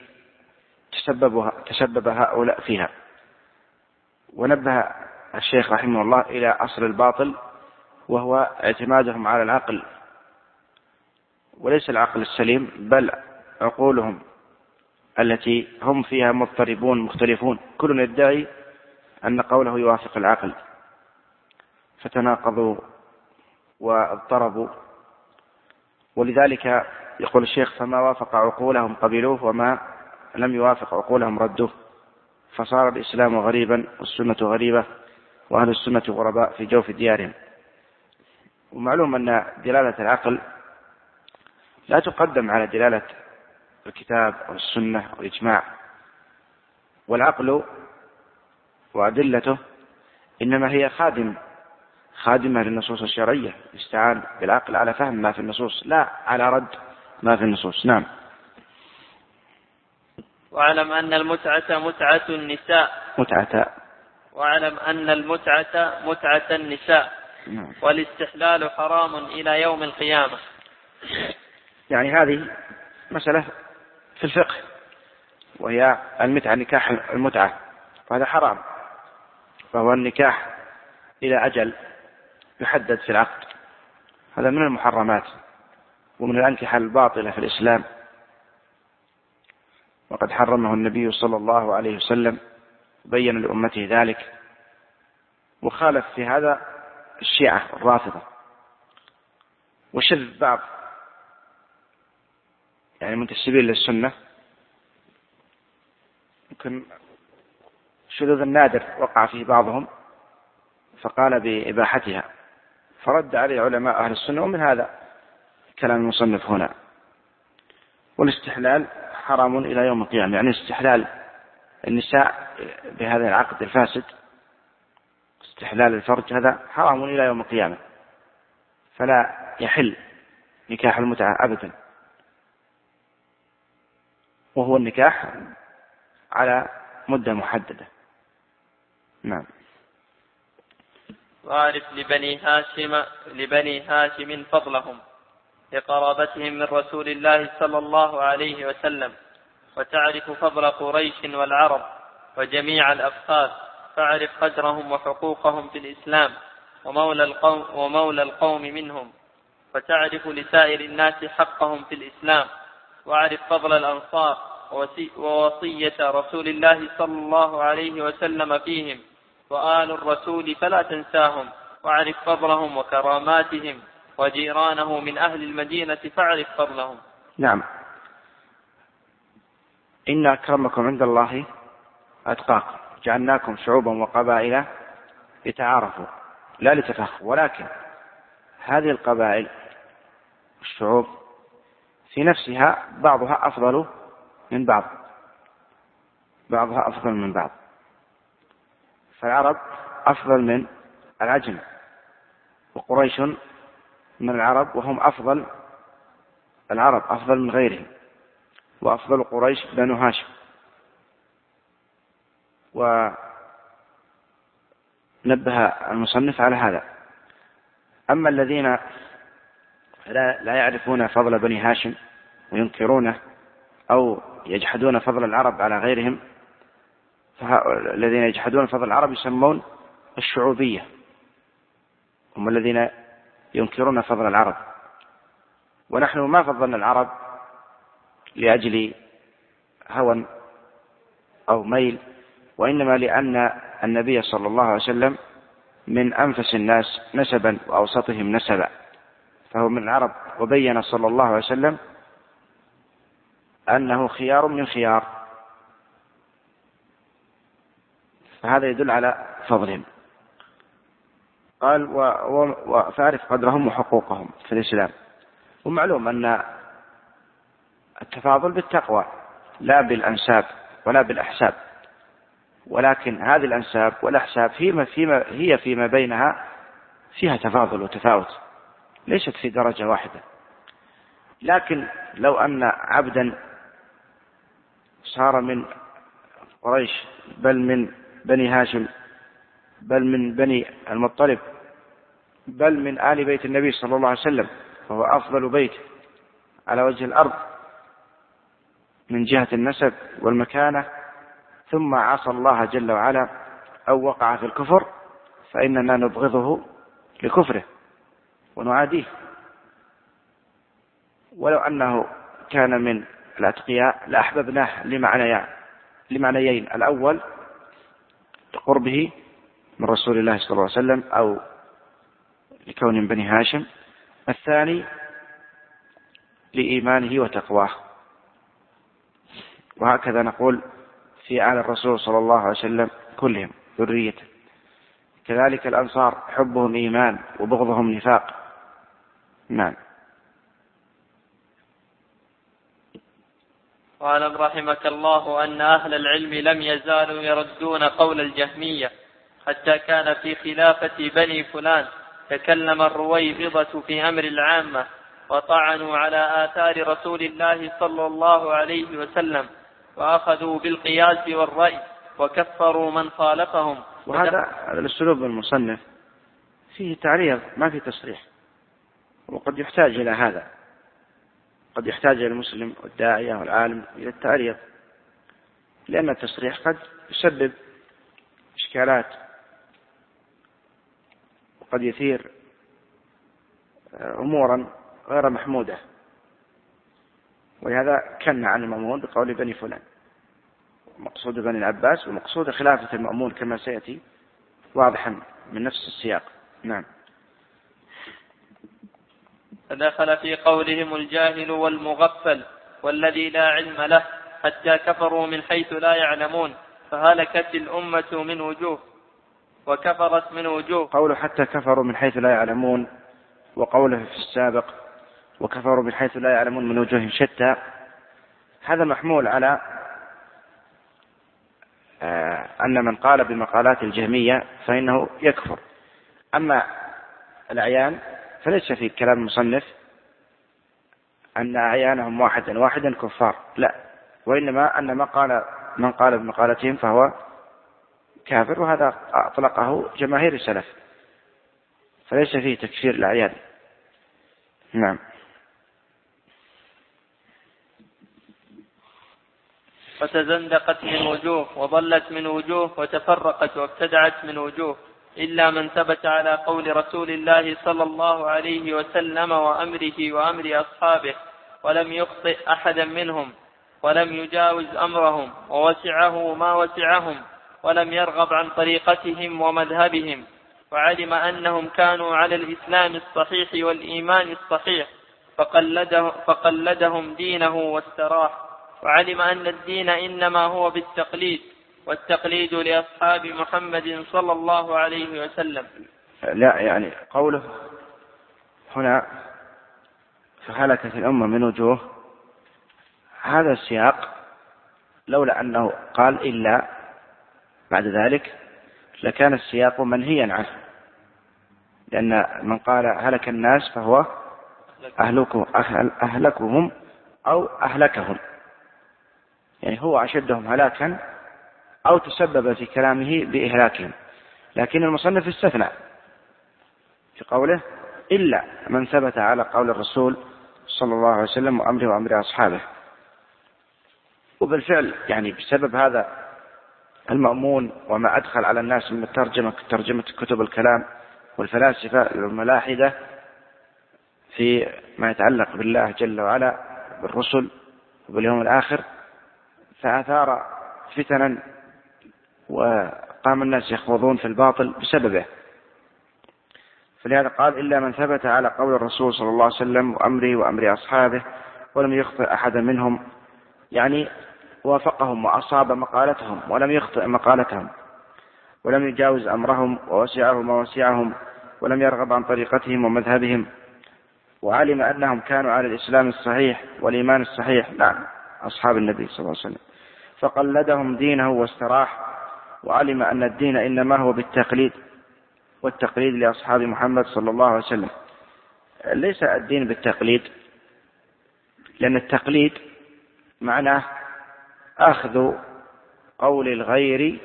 B: تسبب هؤلاء فيها. ونبه الشيخ رحمه الله إلى أصل الباطل، وهو اعتمادهم على العقل، وليس العقل السليم بل عقولهم التي هم فيها مضطربون مختلفون، كل يدعي أن قوله يوافق العقل، فتناقضوا واضطربوا. ولذلك يقول الشيخ فما وافق عقولهم قبلوه وما لم يوافق عقولهم ردوه، فصار الإسلام غريبا والسنة غريبة وأهل السنة غرباء في جوف ديارهم. ومعلوم أن دلالة العقل لا تقدم على دلالة الكتاب أو السنة أو الإجماع، والعقل وأدلته إنما هي خادم خادمة للنصوص الشرعية، يستعان بالعقل على فهم ما في النصوص لا على رد ما في النصوص. نعم.
A: واعلم أن المتعة متعة النساء
B: متعة
A: واعلم أن المتعة متعة النساء
B: نعم.
A: والاستحلال حرام إلى يوم القيامة.
B: يعني هذه مسألة في الفقه، وهي المتعة نكاح المتعة، وهذا حرام، فهو النكاح إلى أجل يحدد في العقد، هذا من المحرمات ومن الأنكحة الباطلة في الإسلام، وقد حرمه النبي صلى الله عليه وسلم بين لأمته ذلك. وخالف في هذا الشيعة الرافضة، وشذ بعض يعني منتسبين للسنة، يمكن شذوذ النادر وقع فيه بعضهم فقال بإباحتها، فرد عليه علماء أهل السنة، ومن هذا كلام المصنف هنا. والاستحلال حرام إلى يوم القيامة، يعني استحلال النساء بهذا العقد الفاسد، استحلال الفرج، هذا حرام إلى يوم القيامة، فلا يحل نكاح المتعة أبدا، وهو النكاح على مدة محددة. نعم.
A: وأعرف لبني هاشم لبني هاشم فضلهم لقرابتهم من رسول الله صلى الله عليه وسلم، وتعرف فضل قريش والعرب وجميع الأفخاذ، فاعرف قدرهم وحقوقهم في الإسلام ومولى القوم, ومولى القوم منهم، وتعرف لسائر الناس حقهم في الإسلام، واعرف فضل الأنصار ووصية رسول الله صلى الله عليه وسلم فيهم، وآل الرسول فلا تنساهم، واعرف فضلهم وكراماتهم، وجيرانه من أهل المدينة فاعرف فضلهم.
B: نعم. إن أكرمكم عند الله أتقاكم، جعلناكم شعوبا وقبائل لتعارفوا لا لتفخروا، ولكن هذه القبائل والشعوب في نفسها بعضها أفضل من بعض بعضها أفضل من بعض فالعرب أفضل من العجم، وقريش من العرب وهم أفضل العرب أفضل من غيرهم، وأفضل قريش بنو هاشم. ونبه المصنف على هذا. أما الذين لا, لا يعرفون فضل بني هاشم وينكرونه أو يجحدون فضل العرب على غيرهم، فالذين يجحدون فضل العرب يسمون الشعوبية، هم الذين ينكرون فضل العرب. ونحن ما فضلنا العرب لأجل هوى أو ميل، وإنما لأن النبي صلى الله عليه وسلم من أنفس الناس نسبا وأوسطهم نسبا، فهو من العرب، وبين صلى الله عليه وسلم أنه خيار من خيار، فهذا يدل على فضلهم. قال وفاعرف قدرهم وحقوقهم في الإسلام. ومعلوم أن التفاضل بالتقوى لا بالأنساب ولا بالأحساب، ولكن هذه الأنساب والأحساب فيما فيما هي فيما بينها فيها تفاضل وتفاوت، ليست في درجة واحدة. لكن لو أن عبدا صار من قريش بل من بني هاشم بل من بني المطلب بل من آل بيت النبي صلى الله عليه وسلم، فهو أفضل بيت على وجه الأرض من جهة النسب والمكانة، ثم عصى الله جل وعلا أو وقع في الكفر، فإننا نبغضه لكفره ونعاديه. ولو أنه كان من الأتقياء لأحببناه لمعنيين لمعنيين الأول لقربه من رسول الله صلى الله عليه وسلم أو لكون من بني هاشم، الثاني لإيمانه وتقواه. وهكذا نقول في آل الرسول صلى الله عليه وسلم كلهم ذريته. كذلك الأنصار حبهم إيمان وبغضهم نفاق. نعم.
A: واعلم رحمك الله أن أهل العلم لم يزالوا يردون قول الجهمية حتى كان في خلافة بني فلان تكلم الرويبضة في أمر العامة وطعنوا على آثار رسول الله صلى الله عليه وسلم، وأخذوا بالقياس والرأي وكفروا من خالفهم.
B: وهذا الأسلوب المصنف فيه تعريض ما في تصريح، وقد يحتاج إلى هذا، قد يحتاج المسلم والداعية والعالم إلى التعريض، لأن التصريح قد يسبب إشكالات وقد يثير أمورا غير محمودة. ولهذا كان عن المأمون بقول بني فلان، مقصود بني العباس ومقصود خلافة المأمون كما سيأتي واضحا من نفس السياق. نعم.
A: فدخل في قولهم الجاهل والمغفل والذي لا علم له حتى كفروا من حيث لا يعلمون، فهلكت الأمة من وجوه وكفرت من وجوه.
B: قوله حتى كفروا من حيث لا يعلمون، وقوله في السابق وكفروا من حيث لا يعلمون من وجوه شتى، هذا محمول على آه أن من قال بمقالات الجهمية فإنه يكفر. أما الأعيان فليس في كلام المصنف أن أعيانهم واحدا واحدا كفار، لا، وإنما أن ما قال من قال بمقالتهم فهو كافر، وهذا أطلقه جماهير السلف، فليس فيه تكفير الأعيان. نعم.
A: فتزندقت من وجوه وضلت من وجوه وتفرقت وابتدعت من وجوه، إلا من ثبت على قول رسول الله صلى الله عليه وسلم وأمره وأمر أصحابه، ولم يخطئ أحدا منهم، ولم يجاوز أمرهم، ووسعه ما وسعهم، ولم يرغب عن طريقتهم ومذهبهم، وعلم أنهم كانوا على الإسلام الصحيح والإيمان الصحيح فقلده فقلدهم دينه واستراح، وعلم أن الدين إنما هو بالتقليد، والتقليد لأصحاب محمد صلى الله عليه وسلم.
B: لا، يعني قوله هنا فهلكت الأمة من وجوه، هذا السياق لولا أنه قال إلا بعد ذلك لكان السياق منهيا عنه، لأن من قال هلك الناس فهو أهلكهم أو أهلكهم، يعني هو أشدهم هلاكا أو تسبب في كلامه بإهلاكهم. لكن المصنف استثنى في قوله إلا من ثبت على قول الرسول صلى الله عليه وسلم وأمره وأمر أصحابه. وبالفعل يعني بسبب هذا المأمون وما أدخل على الناس من الترجمة ترجمة كتب الكلام والفلاسفة الملاحدة في ما يتعلق بالله جل وعلا بالرسل وباليوم الآخر، فأثار فتنا وقام الناس يخوضون في الباطل بسببه. فلهذا قال إلا من ثبت على قول الرسول صلى الله عليه وسلم وأمره وأمر أصحابه ولم يخطئ أحد منهم، يعني وافقهم وأصاب مقالتهم ولم يخطئ مقالتهم، ولم يجاوز أمرهم ووسعه ما وسعهم، ولم يرغب عن طريقتهم ومذهبهم، وعلم أنهم كانوا على الإسلام الصحيح والإيمان الصحيح، نعم أصحاب النبي صلى الله عليه وسلم، فقلدهم دينه واستراح، وعلم أن الدين إنما هو بالتقليد، والتقليد لأصحاب محمد صلى الله عليه وسلم. ليس الدين بالتقليد، لأن التقليد معناه أخذ قول الغير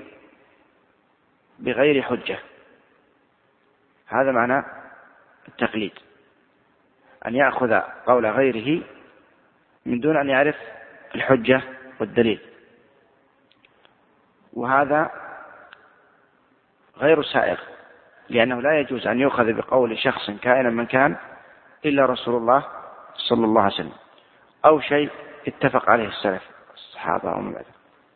B: بغير حجة، هذا معنى التقليد، أن يأخذ قول غيره من دون أن يعرف الحجة والدليل، وهذا غير سائغ، لأنه لا يجوز أن يؤخذ بقول شخص كائنا من كان إلا رسول الله صلى الله عليه وسلم أو شيء اتفق عليه السلف الصحابة ومن بعدهم،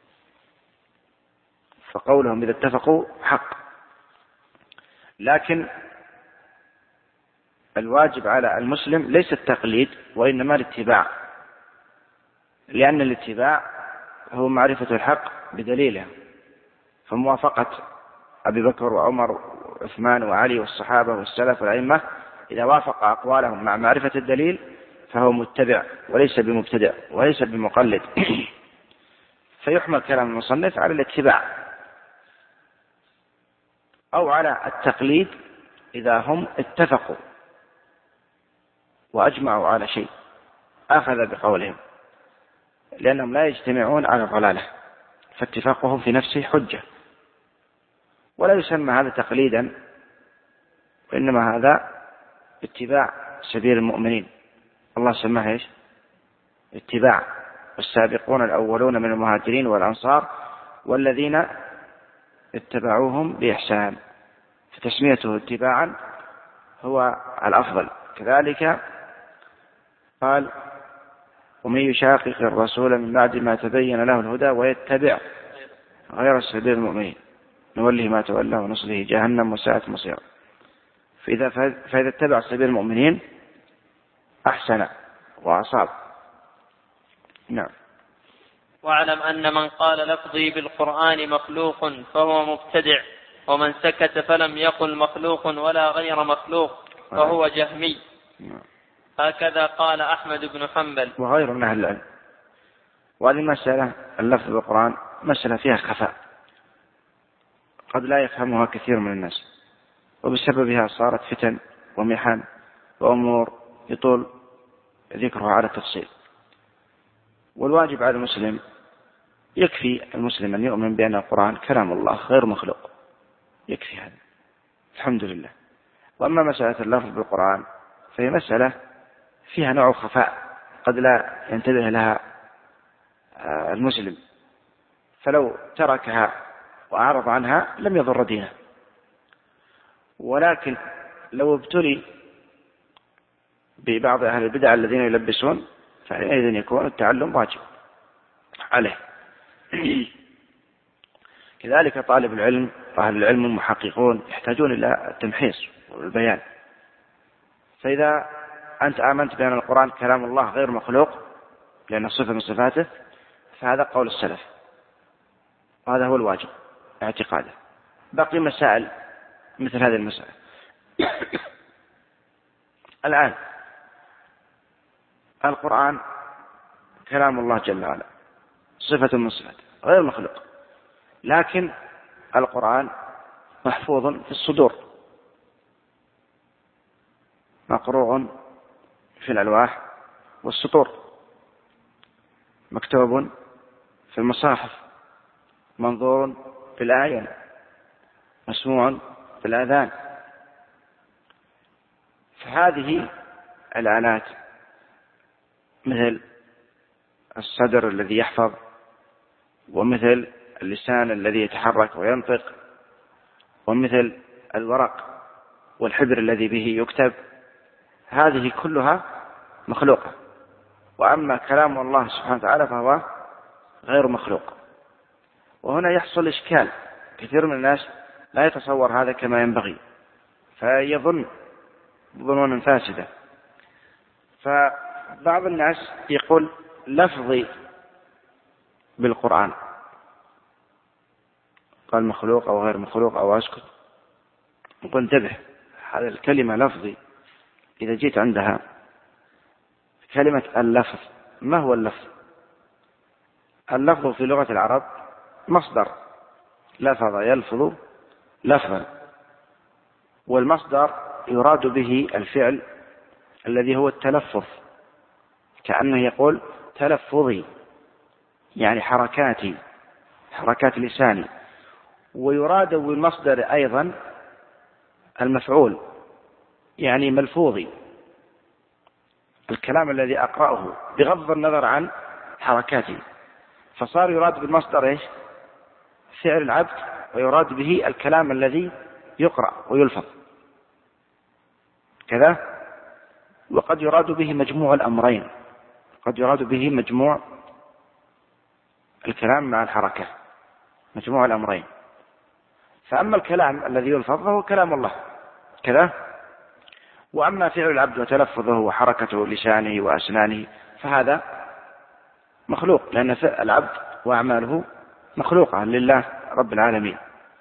B: فقولهم إذا اتفقوا حق. لكن الواجب على المسلم ليس التقليد وإنما الاتباع، لأن الاتباع هو معرفة الحق بدليله، فموافقة أبي بكر وعمر وعثمان وعلي والصحابة والسلف والأئمة إذا وافق أقوالهم مع معرفة الدليل فهو متبع وليس بمبتدع وليس بمقلد. فيحمل كلام المصنف على الاتباع أو على التقليد إذا هم اتفقوا وأجمعوا على شيء أخذ بقولهم، لأنهم لا يجتمعون على ضلالة، فاتفاقهم في نفسه حجة، ولا يسمى هذا تقليدا، وإنما هذا اتباع سبيل المؤمنين. الله سماه ايش؟ اتباع. والسابقون الأولون من المهاجرين والأنصار والذين اتبعوهم بإحسان، فتسميته اتباعا هو الأفضل. كذلك قال ومن يشاقق الرسول من بعد ما تبين له الهدى ويتبع غير سبيل المؤمنين نوله ما تولى ونصله جهنم وساءت مصيرا. فإذا, فإذا اتبع سبيل المؤمنين أحسن وأصاب. نعم.
A: واعلم أن من قال لفظي بالقرآن مخلوق فهو مبتدع، ومن سكت فلم يقل مخلوق ولا غير مخلوق فهو جهمي. هكذا قال أحمد بن حنبل
B: وغير من أهل العلم. وهذه المسألة اللفظ بالقرآن مسألة فيها خفاء قد لا يفهمها كثير من الناس، وبسببها صارت فتن ومحن وأمور يطول ذكرها على التفصيل. والواجب على المسلم يكفي المسلم أن يؤمن بأن القرآن كلام الله غير مخلوق، يكفي هذا الحمد لله. وأما مسألة اللفظ بالقرآن فهي مسألة فيها نوع خفاء قد لا ينتبه لها المسلم، فلو تركها وأعرض عنها لم يضر دينه. ولكن لو ابتلي ببعض أهل البدع الذين يلبسون فحينئذ يكون التعلم واجب عليه. كذلك طالب العلم وأهل العلم المحققون يحتاجون إلى التمحيص والبيان. فإذا أنت آمنت بأن القرآن كلام الله غير مخلوق لأنه صفة من صفاته فهذا قول السلف، وهذا هو الواجب اعتقاده. بقي مسائل مثل هذه المسألة. الآن القرآن كلام الله جل وعلا صفة من صفاته غير مخلوق، لكن القرآن محفوظ في الصدور مقروء في الألواح والسطور، مكتوب في المصاحف، منظور في الأعين، مسموع في الآذان. فهذه الآلات مثل الصدر الذي يحفظ، ومثل اللسان الذي يتحرك وينطق، ومثل الورق والحبر الذي به يكتب، هذه كلها مخلوقة. وأما كلام الله سبحانه وتعالى فهو غير مخلوق. وهنا يحصل إشكال، كثير من الناس لا يتصور هذا كما ينبغي، فيظن ظنونا فاسدة. فبعض الناس يقول لفظي بالقرآن، قال مخلوق أو غير مخلوق أو أسكت، يقول انتبه، هذا الكلمة لفظي إذا جيت عندها كلمة اللفظ، ما هو اللفظ؟ اللفظ في لغة العرب مصدر، لفظ يلفظ لفظا، والمصدر يراد به الفعل الذي هو التلفظ، كأنه يقول تلفظي يعني حركاتي، حركات لساني. ويراد بالمصدر أيضا المفعول يعني ملفوظي، الكلام الذي أقرأه بغض النظر عن حركاتي. فصار يراد بالمصدر إيش؟ فعل العبد، ويراد به الكلام الذي يقرأ ويلفظ كذا. وقد يراد به مجموع الأمرين، قد يراد به مجموع الكلام مع الحركة، مجموع الأمرين. فأما الكلام الذي يلفظ فهو كلام الله كذا، وأما فعل العبد وتلفظه وحركته لسانه وأسنانه فهذا مخلوق، لأن فعل العبد وأعماله مخلوقة لله رب العالمين.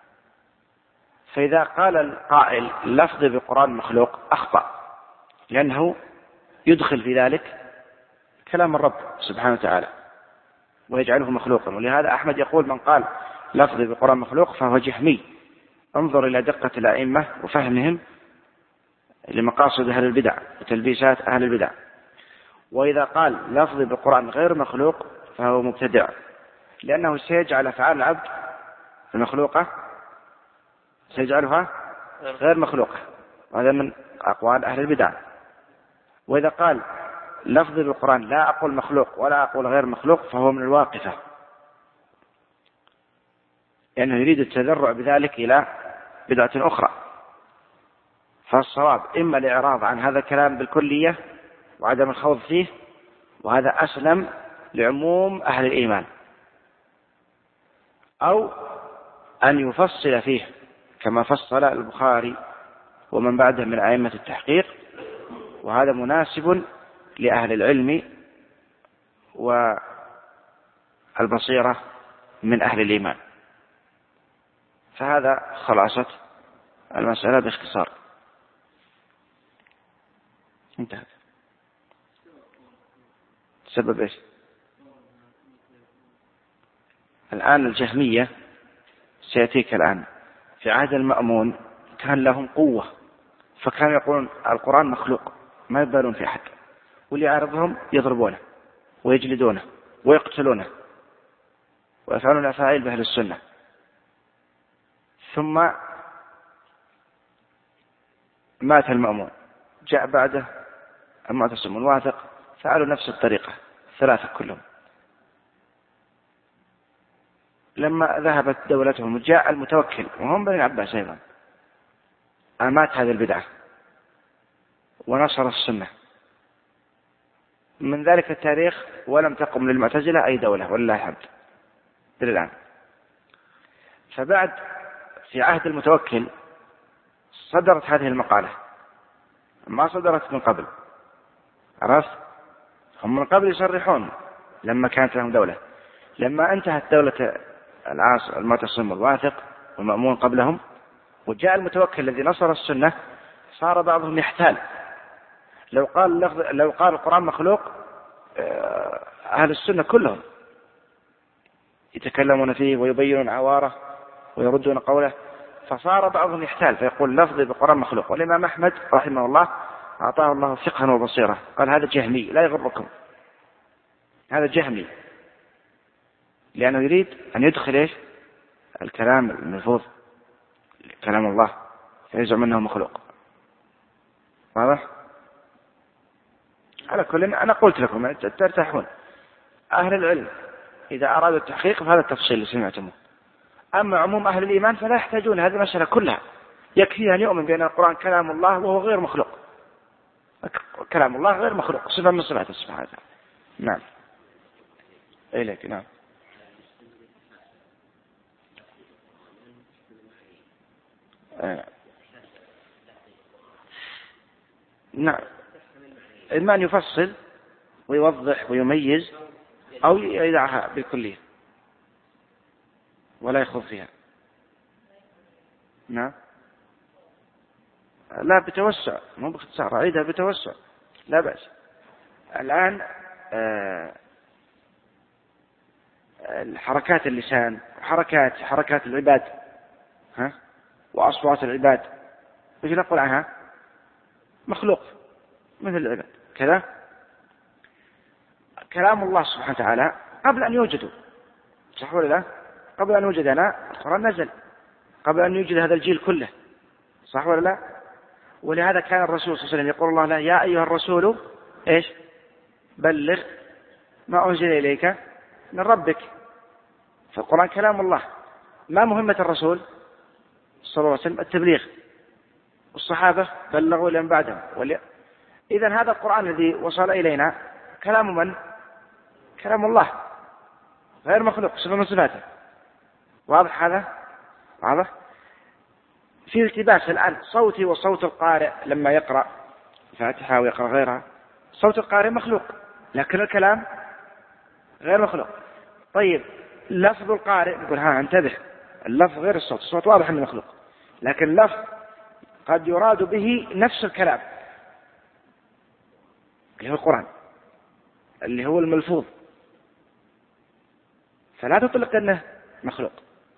B: فإذا قال القائل اللفظ بالقرآن مخلوق أخطأ، لأنه يدخل في ذلك كلام الرب سبحانه وتعالى ويجعله مخلوقا. ولهذا أحمد يقول من قال لفظ بالقرآن مخلوق فهو جهمي. انظر إلى دقة الأئمة وفهمهم لمقاصد أهل البدع وتلبيسات أهل البدع. وإذا قال لفظ بالقرآن غير مخلوق فهو مبتدع، لأنه سيجعل أفعال العبد المخلوقة سيجعلها غير مخلوقة، وهذا من أقوال أهل البدع. وإذا قال لفظ بالقرآن لا أقول مخلوق ولا أقول غير مخلوق فهو من الواقفة، لأنه يريد التذرع بذلك إلى بدعة أخرى. فالصواب إما الإعراض عن هذا الكلام بالكلية وعدم الخوض فيه، وهذا أسلم لعموم أهل الإيمان، أو أن يفصل فيه كما فصل البخاري ومن بعده من أئمة التحقيق، وهذا مناسب لأهل العلم والبصيرة من أهل الإيمان. فهذا خلاصة المسألة باختصار. انتهت. سبب ايش؟ الآن الجهمية سيأتيك الآن. في عهد المأمون كان لهم قوة، فكانوا يقولون القرآن مخلوق، ما يبالون في أحد، واللي يعرضهم يضربونه ويجلدونه ويقتلونه ويفعلون أفاعيل بأهل السنة. ثم مات المأمون، جاء بعده المعتصم الواثق، فعلوا نفس الطريقة ثلاثة كلهم. لما ذهبت دولتهم جاء المتوكل وهم بني العباس أيضا، أمات هذه البدعة ونصر السنة. من ذلك التاريخ ولم تقم للمعتزلة أي دولة ولله الحمد إلى الآن. فبعد في عهد المتوكل صدرت هذه المقالة، ما صدرت من قبل، عرفت؟ هم من قبل يصرحون لما كانت لهم دولة. لما انتهت دولة العاص المعتصم الواثق والمأمون قبلهم وجاء المتوكل الذي نصر السنة، صار بعضهم يحتال. لو قال لو قال القرآن مخلوق أهل السنة كلهم يتكلمون فيه ويبينون عواره ويردون قوله، فصار بعضهم يحتال فيقول لفظي بالقرآن مخلوق. والإمام أحمد رحمه الله أعطاه الله فقها وبصيرة، قال هذا جهمي لا يغركم، هذا جهمي، لأنه يريد أن يدخل إيش؟ الكلام الملفوظ كلام الله فيزعم أنه مخلوق. واضح؟ على كل أنا قلت لكم ترتاحون. أهل العلم إذا أرادوا التحقيق فهذا التفصيل اللي سمعتموه. أما عموم أهل الإيمان فلا يحتاجون هذه المسألة كلها، يكفي أن يؤمن بأن القرآن كلام الله وهو غير مخلوق. كلام الله غير مخلوق، صفة من صفاته سبحانه وتعالى. نعم. إليك. نعم. آه. نعم. إما أن يفصل ويوضح ويميز أو يدعها بالكلية ولا يخوض فيها. نعم. لا بتوسع، مو باختصار، أعيدها بتوسع لا بأس. الآن آه حركات اللسان، حركات حركات العباد، ها، وأصوات العباد، وش نقول عنها؟ مخلوق مثل العباد كذا. كلام الله سبحانه وتعالى قبل أن يوجدوا، صح ولا لا؟ قبل أن يوجد أنا القرآن نزل، قبل أن يوجد هذا الجيل كله، صح ولا لا؟ ولهذا كان الرسول صلى الله عليه وسلم يقول الله له يا أيها الرسول إيش؟ بلغ ما أنزل إليك من ربك. فالقرآن كلام الله. ما مهمة الرسول صلى الله عليه وسلم؟ التبليغ. والصحابة بلغوا لمن بعدهم. ولي... إذن هذا القرآن الذي وصل إلينا كلام من؟ كلام الله غير مخلوق، صفة من صفاته. واضح هذا؟ واضح؟ في التباس الآن صوتي وصوت القارئ لما يقرأ الفاتحة ويقرأ غيرها، صوت القارئ مخلوق لكن الكلام غير مخلوق. طيب لفظ القارئ نقول ها انتبه، اللفظ غير الصوت، الصوت واضح انه مخلوق، لكن اللفظ قد يراد به نفس الكلام اللي هو القرآن اللي هو الملفوظ، فلا تطلق انه مخلوق،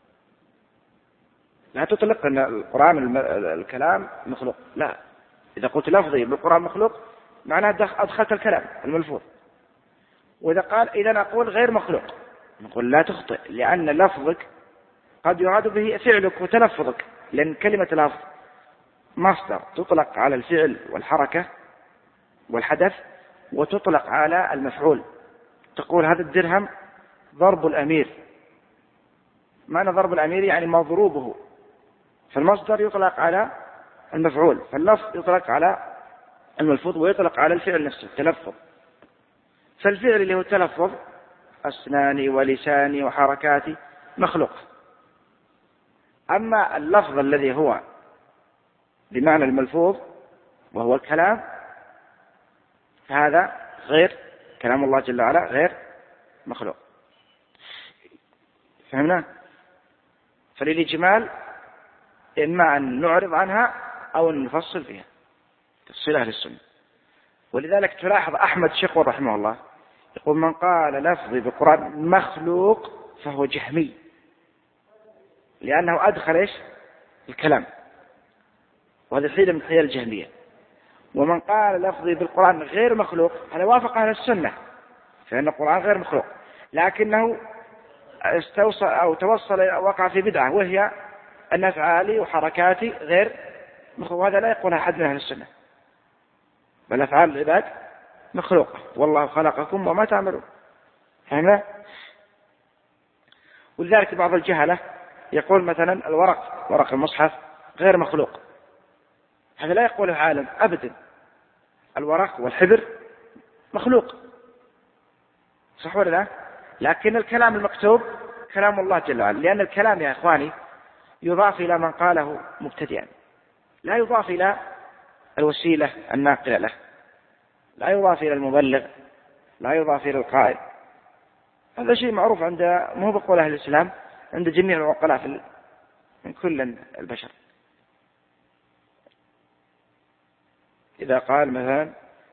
B: لا تطلق ان القرآن الكلام مخلوق، لا. اذا قلت لفظي بالقرآن مخلوق معناه ادخلت الكلام الملفوظ. واذا قال اذا نقول غير مخلوق نقول لا تخطئ، لان لفظك قد يراد به فعلك وتلفظك، لان كلمة لفظ مصدر تطلق على الفعل والحركة والحدث وتطلق على المفعول. تقول هذا الدرهم ضرب الأمير، معنى ضرب الأمير يعني مضروبه، فالمصدر يطلق على المفعول، فاللفظ يطلق على الملفوظ ويطلق على الفعل نفسه التلفظ. فالفعل اللي هو التلفظ أسناني ولساني وحركاتي مخلوق. أما اللفظ الذي هو بمعنى الملفوظ وهو الكلام فهذا غير كلام الله جل وعلا، غير مخلوق. فهمنا؟ فللإجمال إما أن نعرض عنها أو أن نفصل فيها تفصيل أهل السنة. ولذلك تلاحظ أحمد شيخ رحمه الله يقول من قال لفظي بالقرآن مخلوق فهو جهمي، لأنه أدخل إيش؟ الكلام، وهذا حيلة من حيل الجهمية. ومن قال لفظي بالقرآن غير مخلوق هذا وافق أهل السنة، فإن القرآن غير مخلوق، لكنه استوصل أو توصل وقع في بدعة، وهي أن أفعالي وحركاتي غير مخلوق، وهذا لا يقول أحد من أهل السنة، بل أفعال العباد مخلوقة، والله خلقكم وما تعملون. فهمنا؟ ولذلك بعض الجهلة يقول مثلا الورق، ورق المصحف غير مخلوق، هذا لا يقوله عالم أبدا. الورق والحبر مخلوق، صح ولا لا؟ لكن الكلام المكتوب كلام الله جل وعلا، لأن الكلام يا إخواني يضاف إلى من قاله مبتدئا، لا يضاف إلى الوسيلة الناقلة له، لا يضاف إلى المبلغ، لا يضاف إلى القائل. هذا شيء معروف عند مو بقول أهل الإسلام، عند جميع العقلاء في من كل البشر. إذا قال مثلا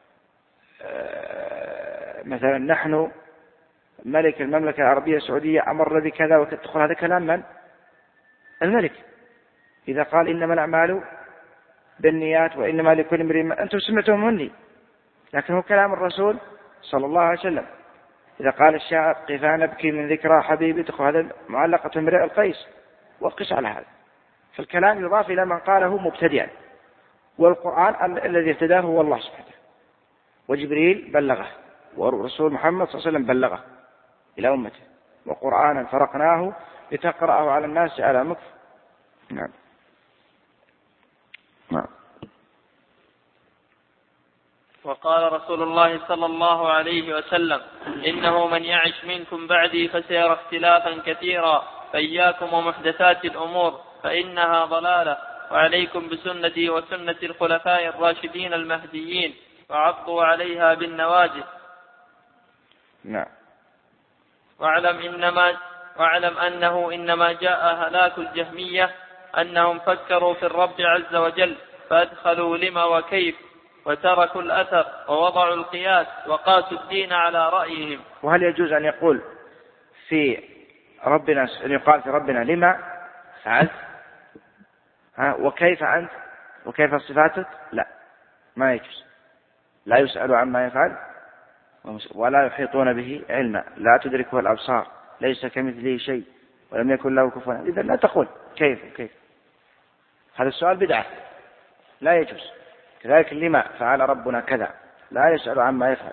B: مثلا نحن ملك المملكة العربية السعودية أمر بكذا وتدخل، هذا كلام من؟ الملك. إذا قال إنما الأعمال بالنيات وإنما لكل امرئ ما، أنتم سمعتم مني، لكن هو كلام الرسول صلى الله عليه وسلم. إذا قال الشاعر قفا نبكي من ذكرى حبيبي تدخل، هذا معلقة امرئ القيس، وقس على هذا. فالكلام يضاف إلى من قاله مبتدئا، والقرآن الذي اهتداه هو الله سبحانه، وجبريل بلغه، ورسول محمد صلى الله عليه وسلم بلغه إلى أمته، وقرآنا فرقناه لتقرأه على الناس على مكث. نعم. نعم.
A: وقال رسول الله صلى الله عليه وسلم: إنه من يعش منكم بعدي فسيرى اختلافا كثيرا، فإياكم ومحدثات الأمور فإنها ضلالة، وعليكم بسنتي وسنة الخلفاء الراشدين المهديين، وعضوا عليها بالنواجذ.
B: نعم.
A: واعلم إنما واعلم أنه إنما جاء هلاك الجهمية أنهم فكروا في الرب عز وجل فأدخلوا لما وكيف، وتركوا الأثر ووضعوا القياس، وقاسوا الدين على رأيهم.
B: وهل يجوز أن يقول في ربنا، أن يقال في ربنا لما فعلت، ها وكيف أنت، وكيف صفاتك؟ لا، ما يجوز. لا يسأل عما يفعل ولا يحيطون به علما، لا تدركه الأبصار، ليس كمثله شيء ولم يكن له كفوا. إذا لا تقول كيف وكيف، هذا السؤال بدعة، لا يجوز. كذلك لما فعل ربنا كذا، لا يسأل عما يفعل.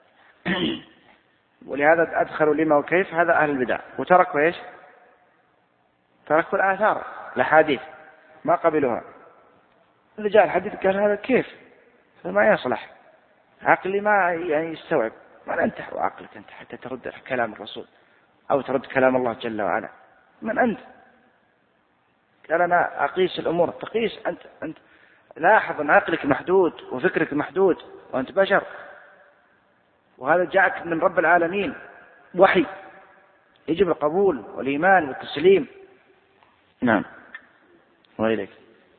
B: ولهذا أدخلوا لما وكيف، هذا أهل البدع، وتركوا إيش؟ تركوا الآثار، الأحاديث ما قبلوها. اللي جاء الحديث قال هذا كيف، فما يصلح، عقلي ما يعني يستوعب. من أنت وعقلك أنت حتى ترد كلام الرسول أو ترد كلام الله جل وعلا؟ من أنت؟ قال أنا أقيس الأمور. تقيس أنت أنت لاحظ أن عقلك محدود وفكرك محدود، وأنت بشر، وهذا جاءك من رب العالمين وحي، يجب القبول والإيمان والتسليم. نعم. وإليك.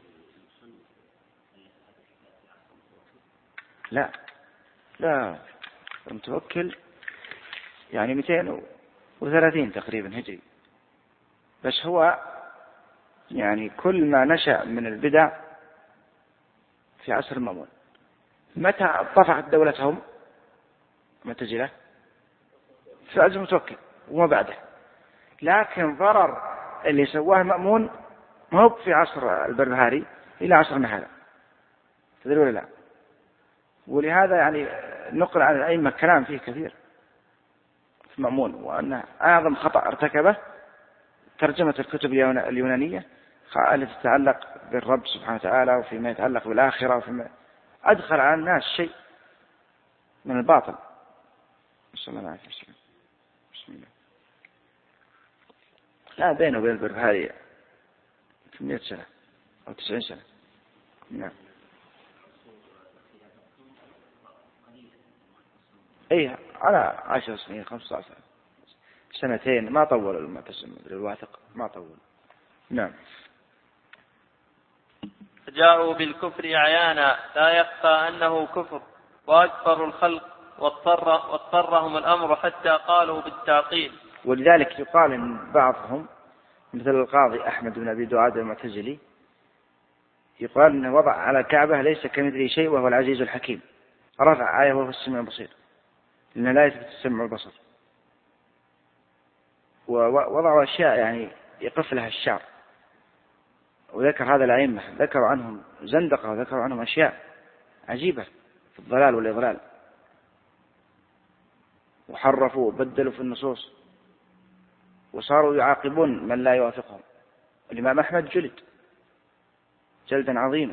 B: لا لا، المتوكل يعني مئتين وثلاثين تقريبا هجري، بس هو يعني كل ما نشأ من البدع في عصر المأمون. متى طفحت دولتهم معتزلة؟ في عصر المتوكل وما بعده. لكن ضرر اللي سواه المأمون ما هو في عصر البربهاري إلى عصرنا هذا، تدري ولا لا؟ ولهذا يعني نقل عن الأئمة كلام فيه كثير في المأمون، وأن أعظم خطأ ارتكبه ترجمة الكتب اليونانية التي تتعلق بالرب سبحانه وتعالى وفيما يتعلق بالآخرة، وفيما أدخل على الناس شيء من الباطل. بسم الله عليه وسلم. بسم الله. لا بينه وبين البربهاري مئة سنة أو تسعين سنة. نعم. ايه على عشر سنين خمسة عشر سنتين، ما طول المعتصم الواثق، ما طول. نعم.
A: جاءوا بالكفر عيانا لا يخفى أنه كفر، وأكثر الخلق واضطر واضطرهم الأمر حتى قالوا بالتعطيل.
B: ولذلك يقال إن بعضهم مثل القاضي أحمد بن أبي دعاد المعتزلي يقال إنه وضع على الكعبة ليس كمثله شيء وهو العزيز الحكيم، رفع آية وهو السميع البصير، لأن لا يثبت السمع والبصر. ووضعوا أشياء يعني يقف لها الشعر، وذكر هذا الأئمة ذكروا عنهم زندقة، وذكروا عنهم أشياء عجيبة في الضلال والإضلال، وحرفوا وبدلوا في النصوص، وصاروا يعاقبون من لا يوافقهم. الإمام أحمد جلد جلدا عظيما،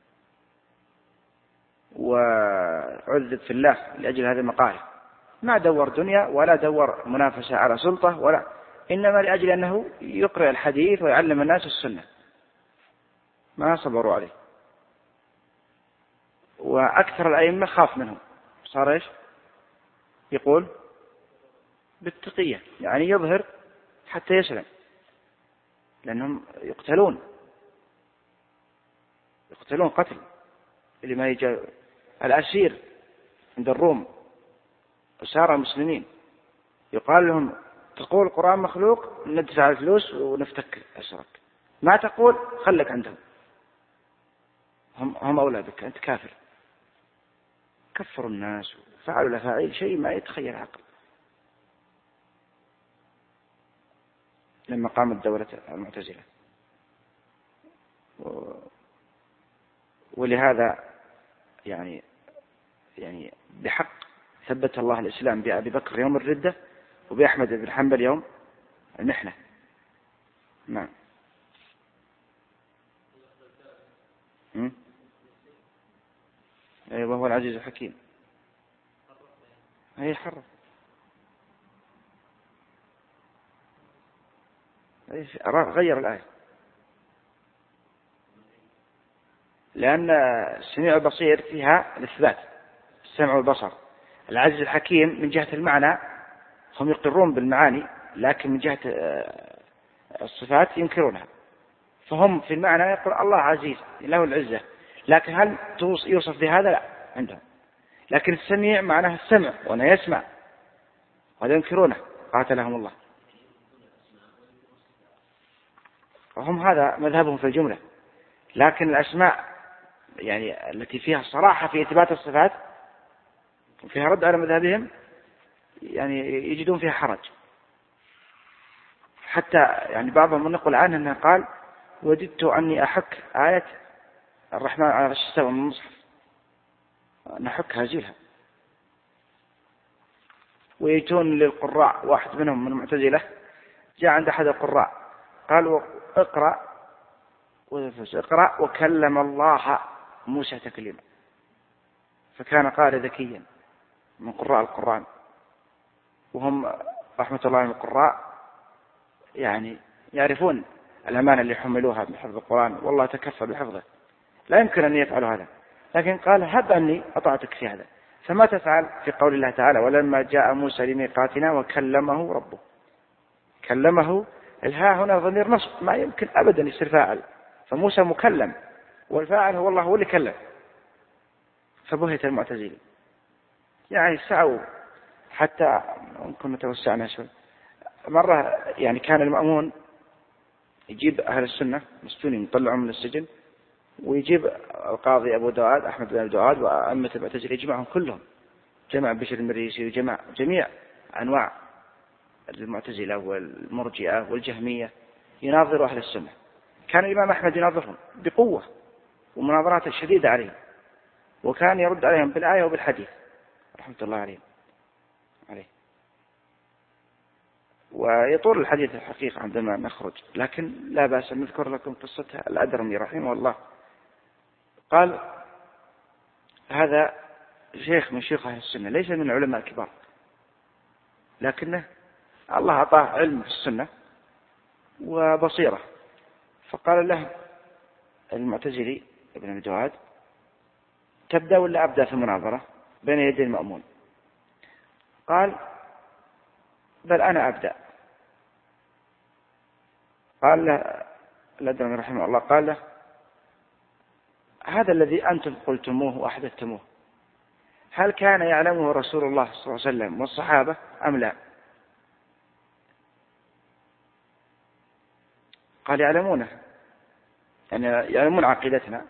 B: وعذب في الله لأجل هذه المقالة، ما دور دنيا ولا دور منافسة على سلطة، ولا إنما لأجل أنه يقرأ الحديث ويعلم الناس السنة، ما صبروا عليه. وأكثر الأئمة خاف منهم، صار إيش يقول بالتقية، يعني يظهر حتى يسلم، لأنهم يقتلون يقتلون قتل اللي ما يجي الأسير عند الروم أسار المسلمين، يقال لهم تقول القرآن مخلوق ندفع الفلوس ونفتك أسرك، ما تقول خلك عندهم، هم هم أولى بك، أنت كافر. كفروا الناس وفعلوا الأفاعيل شيء ما يتخيل عقل. لما قامت دولة المعتزلة و... ولهذا يعني يعني بحق ثبت الله الإسلام بأبي بكر يوم الردة، وبأحمد بن حنبل يوم المحنة. نعم. أي وهو العزيز الحكيم. هي حرف غير الآية، لأن السميع البصير فيها الإثبات، السمع والبصر. العزيز الحكيم من جهة المعنى هم يقرون بالمعاني، لكن من جهة الصفات ينكرونها. فهم في المعنى يقول الله عزيز له العزة، لكن هل يوصف بهذا؟ لا عندهم. لكن السميع معناه السمع، وأنه يسمع، وهذا ينكرونه قاتلهم الله. وهم هذا مذهبهم في الجملة. لكن الأسماء يعني التي فيها الصراحة في إثبات الصفات وفيها رد على مذهبهم يعني يجدون فيها حرج. حتى يعني بعضهم نقول عنه أنه قال وجدت أني أحك آية الرحمن على العرش استوى من المصحف، نحكها زيلها. ويجون للقراء، واحد منهم من المعتزلة جاء عند أحد القراء قال اقرأ اقرأ وكلم الله موسى تكليما، فكان قارئ ذكيا من قراء القرآن، وهم رحمة الله على القراء يعني يعرفون الأمانة اللي حملوها بحفظ القرآن، والله تكفى بحفظه، لا يمكن أن يفعلوا هذا. لكن قال هب أني أطعتك في هذا. فما تفعل في قول الله تعالى ولما جاء موسى لميقاتنا وكلمه ربه. كلمه الها هنا ضمير نصب، ما يمكن أبدا يصير فاعل، فموسى مكلم والفاعل هو الله هو اللي كلم. فبهت المعتزلة يعني سعوا حتى ممكن نتوسعنا شوي. مرة يعني كان المأمون يجيب أهل السنة مسجونين يطلعهم من السجن، ويجيب القاضي أبو دواد أحمد بن دواد وأئمة المعتزلة يجمعهم كلهم، جمع بشر المريسي وجمع جميع أنواع المعتزلة والمرجئة والجهمية يناظروا أهل السنة. كان الإمام أحمد يناظرهم بقوة ومناظرات شديدة عليهم، وكان يرد عليهم بالآية وبالحديث رحمة الله عليهم عليه. ويطول الحديث الحقيقة عندما نخرج، لكن لا بأس أن نذكر لكم قصتها. الأدرمي رحمه الله قال هذا شيخ من شيوخ أهل السنة، ليس من العلماء الكبار، لكنه الله أعطاه علم في السنة وبصيرة. فقال له المعتزلي ابن أبي دواد تبدأ ولا أبدأ في المناظرة بين يدي المأمون؟ قال بل أنا أبدأ. قال له الأدرمي رحمه الله قال له هذا الذي أنتم قلتموه وأحدثتموه هل كان يعلمه رسول الله صلى الله عليه وسلم والصحابة أم لا؟ قال يعلمونه، يعني يعلمون عقيدتنا،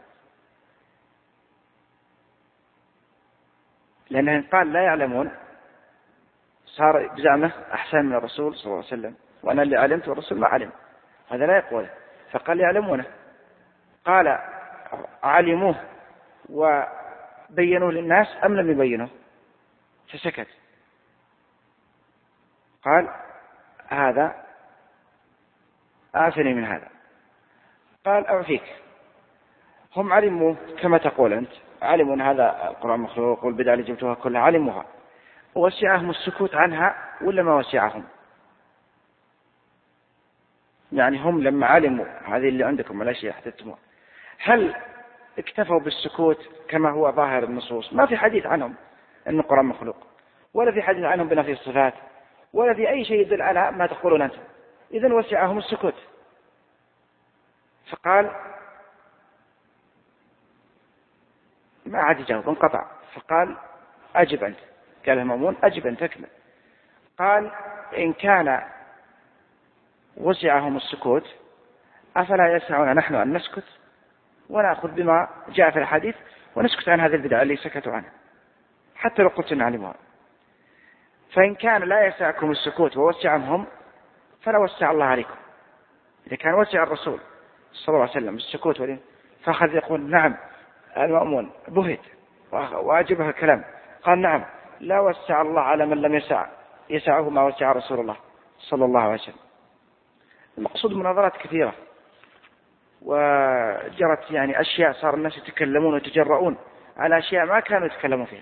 B: لأنه قال لا يعلمون صار بزعمه أحسن من الرسول صلى الله عليه وسلم، وأنا اللي علمت والرسول ما علم، هذا لا يقوله. فقال يعلمونه. قال علموه وبينوه للناس أم لم يبينوه؟ فسكت. قال هذا آفني من هذا. قال أعفيك، هم علموا كما تقول أنت، علموا أن هذا القرآن مخلوق والبدع اللي جبتوها كلها علموها، ووسعهم السكوت عنها ولا ما وسعهم؟ يعني هم لما علموا هذه اللي عندكم الأشياء حدثتموها، هل اكتفوا بالسكوت كما هو ظاهر النصوص؟ ما في حديث عنهم أن القرآن مخلوق، ولا في حديث عنهم بنفي الصفات، ولا في أي شيء يدل على ما تقولون أنتم. إذن وسعهم السكوت. فقال ما عاد يجاوب، انقطع. فقال أجب أنت. قال المأمون أجب أنت أكمل. قال إن كان وسعهم السكوت أفلا يسعنا نحن أن نسكت ونأخذ بما جاء في الحديث ونسكت عن هذه البدع اللي سكتوا عنها حتى لو قلت نعلمها. فإن كان لا يسعكم السكوت ووسعهم فلا وسع الله عليكم. إذا كان وسع الرسول صلى الله عليه وسلم السكوت ولين فأخذ يقول نعم المأمون بهت وأعجبها الكلام، قال نعم لا وسع الله على من لم يسع يسعه ما وسع رسول الله صلى الله عليه وسلم. المقصود مناظرات كثيرة، وجرت يعني أشياء صار الناس يتكلمون ويتجرؤون على أشياء ما كانوا يتكلمون فيها.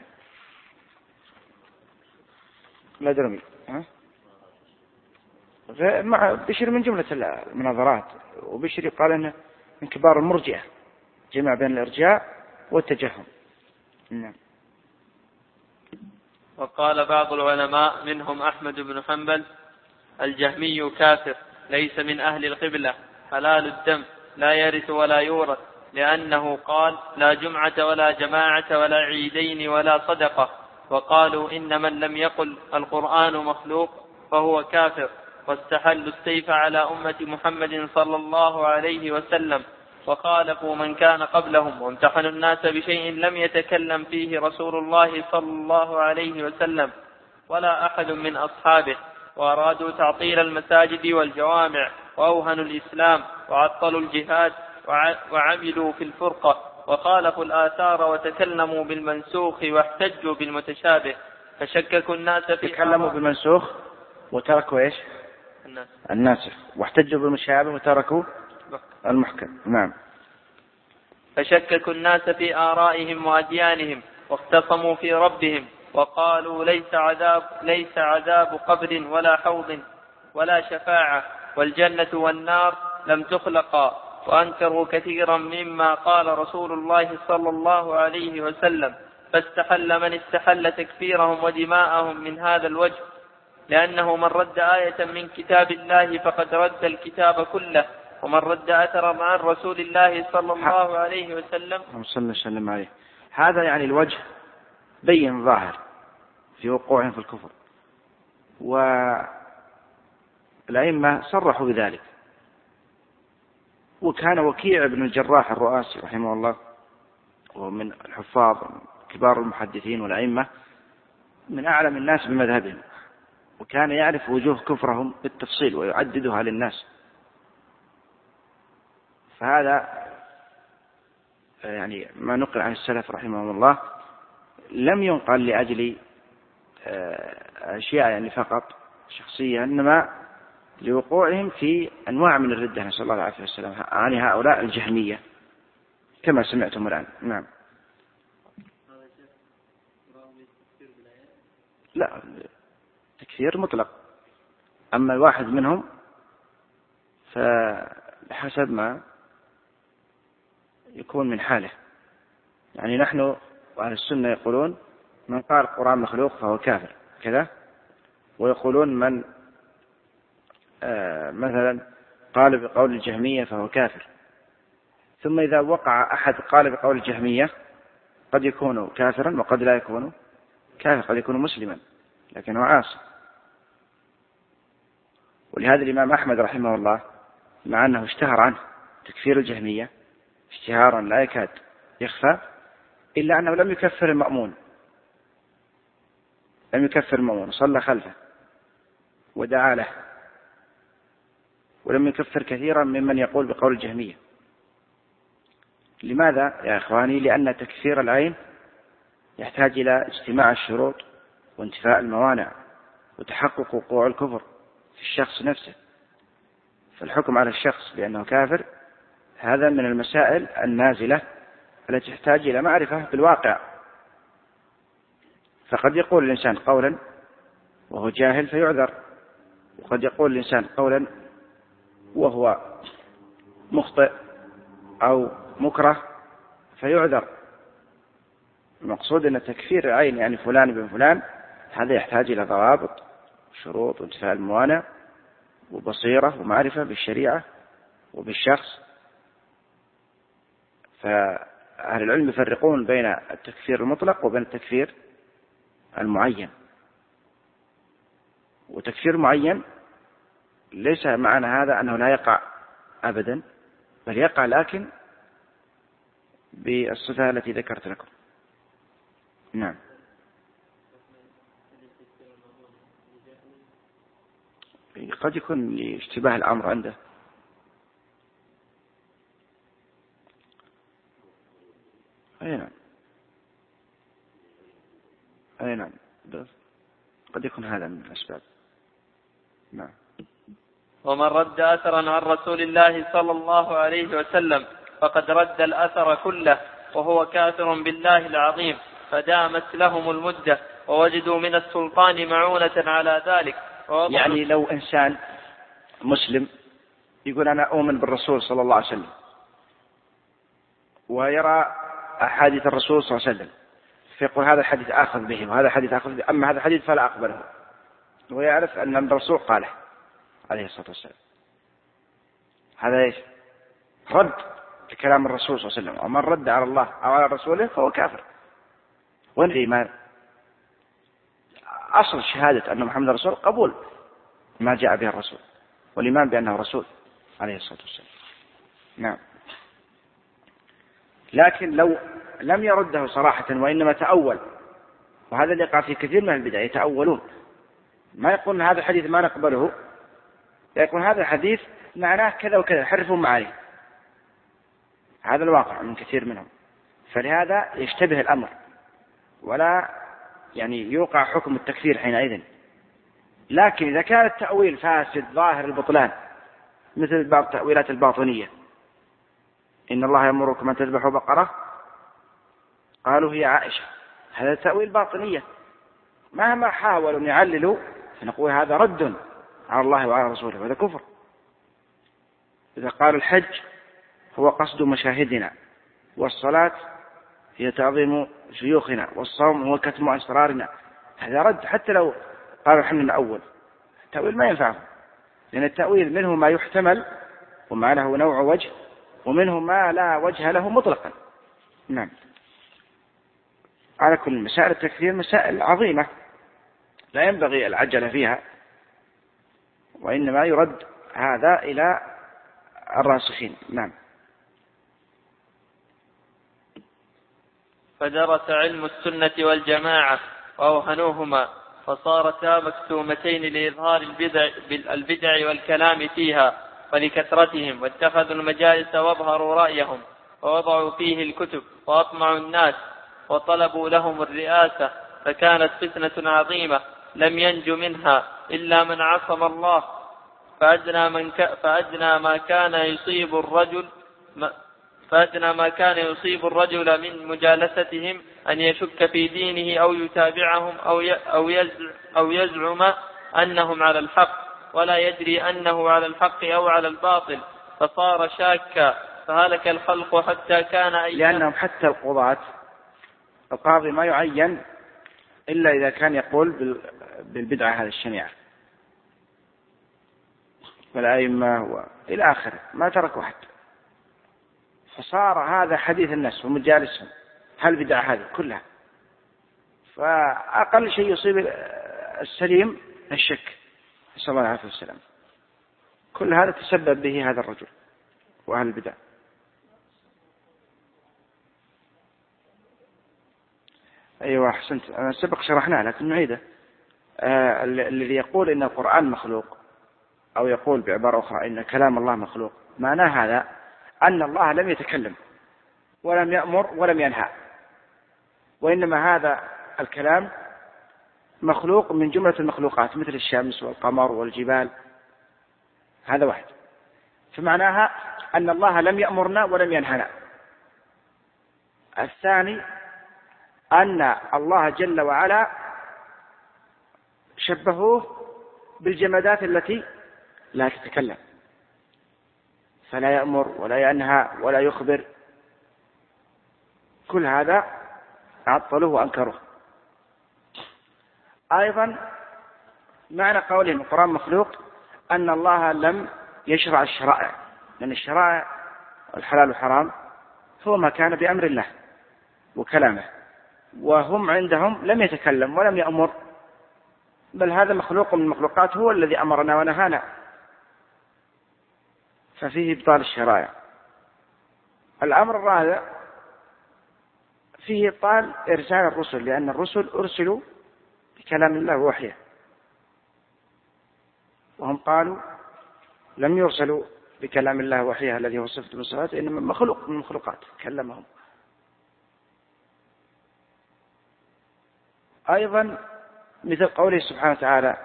B: لا درمي ها؟ مع بشر من جملة المناظرات، وبشر قال إنه من كبار المرجئة، جمع بين الإرجاء والتجهم. نعم.
A: وقال بعض العلماء منهم أحمد بن حنبل: الجهمي كافر ليس من أهل القبلة، حلال الدم، لا يرث ولا يورث، لأنه قال: لا جمعة ولا جماعة ولا عيدين ولا صدقة. وقالوا إن من لم يقل القرآن مخلوق فهو كافر، واستحلوا السيف على أمة محمد صلى الله عليه وسلم، وخالفوا من كان قبلهم، وامتحنوا الناس بشيء لم يتكلم فيه رسول الله صلى الله عليه وسلم ولا أحد من أصحابه، وأرادوا تعطيل المساجد والجوامع، وأوهنوا الإسلام، وعطلوا الجهاد، وعملوا في الفرقة، وخالفوا الآثار، وتكلموا بالمنسوخ واحتجوا بالمتشابه، فشككوا الناس في
B: تكلموا بالمنسوخ وتركوا إيش؟
A: الناس.
B: الناسخ، واحتجوا بالمشابه وتركوا المحكم. نعم.
A: فشككوا الناس في آرائهم وأديانهم، واختصموا في ربهم، وقالوا ليس عذاب, ليس عذاب قبر ولا حوض ولا شفاعة، والجنة والنار لم تخلقا، وأنكروا كثيرا مما قال رسول الله صلى الله عليه وسلم، فاستحل من استحل تكفيرهم ودماءهم من هذا الوجه، لأنه من رد آية من كتاب الله فقد رد الكتاب كله، ومن رد أثرا عن رسول الله صلى الله عليه وسلم
B: صلى الله وسلم عليه. هذا يعني الوجه بين ظاهر في وقوعهم في الكفر، والأئمة صرحوا بذلك. وكان وكيع بن الجراح الرؤاسي رحمه الله، ومن الحفاظ كبار المحدثين والأئمة، من أعلم الناس بمذهبهم، وكان يعرف وجوه كفرهم بالتفصيل ويعددها للناس. فهذا يعني ما نقل عن السلف رحمهم الله لم ينقل لأجل أشياء يعني فقط شخصية، إنما لوقوعهم في أنواع من الردة، نسأل الله العافية والسلام، عن هؤلاء الجهمية كما سمعتم الآن. نعم. لا، تكفير مطلق. أما الواحد منهم فحسب ما يكون من حاله. يعني نحن وأهل السنة يقولون من قال القرآن مخلوق فهو كافر كذا، ويقولون من آه مثلا قال بقول الجهمية فهو كافر. ثم إذا وقع أحد قال بقول الجهمية قد يكون كافرا وقد لا يكون كافر، قد يكون مسلما لكنه عاصي. ولهذا الإمام أحمد رحمه الله مع أنه اشتهر عنه تكفير الجهمية اشتهارا لا يكاد يخفى، إلا أنه لم يكفر المأمون، لم يكفر المأمون، صلى خلفه ودعا له، ولم يكفر كثيرا ممن يقول بقول الجهمية. لماذا يا إخواني؟ لأن تكفير العين يحتاج إلى اجتماع الشروط وانتفاء الموانع وتحقق وقوع الكفر في الشخص نفسه. فالحكم على الشخص بأنه كافر هذا من المسائل النازلة التي تحتاج إلى معرفة بالواقع. فقد يقول الإنسان قولا وهو جاهل فيعذر، وقد يقول الإنسان قولا وهو مخطئ أو مكره فيعذر. المقصود أن تكفير العين يعني فلان بن فلان هذا يحتاج إلى ضوابط وشروط وانتفاء الموانع وبصيرة ومعرفة بالشريعة وبالشخص. فأهل العلم يفرقون بين التكفير المطلق وبين التكفير المعين. وتكفير المعين ليس معنى هذا أنه لا يقع أبدا، بل يقع لكن بالصفة التي ذكرت لكم. نعم. قد يكون اشتباه الأمر عنده. أي نعم أي نعم قد يكون هذا من الأسباب. نعم.
A: ومن رد أثرا عن رسول الله صلى الله عليه وسلم فقد رد الأثر كله وهو كافر بالله العظيم، فدامت لهم المدة ووجدوا من السلطان معونة على ذلك.
B: يعني لو إنسان مسلم يقول أنا أؤمن بالرسول صلى الله عليه وسلم ويرى أحاديث الرسول صلى الله عليه وسلم فيقول هذا الحديث آخذ به وهذا الحديث آخذ به، أما هذا الحديث فلا أقبله، ويعرف أن الرسول قاله عليه الصلاة والسلام، هذا إيش؟ رد لكلام الرسول صلى الله عليه وسلم. ومن رد على الله أو على رسوله فهو كافر. وين الإيمان؟ أصل شهادة أن محمد رسول قبول ما جاء به الرسول والإيمان بأنه رسول عليه الصلاة والسلام. نعم. لكن لو لم يرده صراحة وإنما تأول، وهذا اللي يقع في كثير من البدع، يتأولون، ما يقول هذا الحديث ما نقبله، يقول هذا الحديث معناه كذا وكذا، يحرفون معانيه. هذا الواقع من كثير منهم، فلهذا يشتبه الأمر ولا يعني يوقع حكم التكفير حينئذ. لكن إذا كان التأويل فاسد ظاهر البطلان مثل بعض التأويلات الباطنية، إن الله يأمركم أن تذبحوا بقرة قالوا هي عائشة، هذا تأويل باطنية، مهما حاولوا أن يعللوا فنقول هذا رد على الله وعلى رسوله، وهذا كفر. إذا قال الحج هو قصد مشاهدنا، والصلاة هي تعظيم شيوخنا، والصوم هو كتم أسرارنا، هذا رد حتى لو قالوا حنا الأول. التأويل ما ينفعه، لأن التأويل منه ما يحتمل وما له نوع وجه، ومنه ما لا وجه له مطلقا. نعم. على كل مسائل التكفير مسائل عظيمة لا ينبغي العجلة فيها، وإنما يرد هذا إلى الراسخين. نعم.
A: فدرس علم السنة والجماعة وأوهنوهما فصارتا مكتومتين لإظهار البدع, البدع والكلام فيها ولكثرتهم، واتخذوا المجالس واظهروا رأيهم ووضعوا فيه الكتب وأطمعوا الناس وطلبوا لهم الرئاسة، فكانت فتنة عظيمة لم ينج منها إلا من عصم الله. فأدنى, من ك... فأدنى ما كان يصيب الرجل ما... فأدنى ما كان يصيب الرجل من مجالستهم أن يشك في دينه أو يتابعهم أو ي... أو, يزع... أو يزعم أنهم على الحق ولا يدري أنه على الحق أو على الباطل، فصار شاكا فهلك الخلق حتى كان أيام.
B: لأنهم حتى القضاة القاضي ما يعين إلا إذا كان يقول بالبدعة هذا الشنيعة، والأئمة وإلى آخره ما ترك واحد، فصار هذا حديث الناس ومجالسهم هل بدعة هذه كلها، فأقل شيء يصيب السليم الشك، صلى الله عليه وسلم. كل هذا تسبب به هذا الرجل وأهل البدع. أيوة أحسنت، أنا سبق شرحناه لكن نعيده. آه الذي يقول إن القرآن مخلوق أو يقول بعبارة أخرى إن كلام الله مخلوق، معناه هذا أن الله لم يتكلم ولم يأمر ولم ينهى، وإنما هذا الكلام مخلوق من جملة المخلوقات مثل الشمس والقمر والجبال، هذا واحد، فمعناها أن الله لم يأمرنا ولم ينهنا. الثاني أن الله جل وعلا شبهوه بالجمادات التي لا تتكلم، فلا يأمر ولا ينهى ولا يخبر، كل هذا عطلوه وأنكروه. أيضا معنى قولهم القرآن مخلوق أن الله لم يشرع الشرائع، لأن الشرائع الحلال والحرام هو ما كان بأمر الله وكلامه، وهم عندهم لم يتكلم ولم يأمر، بل هذا مخلوق من المخلوقات هو الذي أمرنا ونهانا، ففيه إبطال الشرائع. الأمر الرابع فيه إبطال إرسال الرسل، لأن الرسل أرسلوا بكلام الله ووحيه، وهم قالوا لم يرسلوا بكلام الله وحيه الذي هو صفة الصفات، إنما مخلوق من المخلوقات كلمهم. أيضا مثل قوله سبحانه وتعالى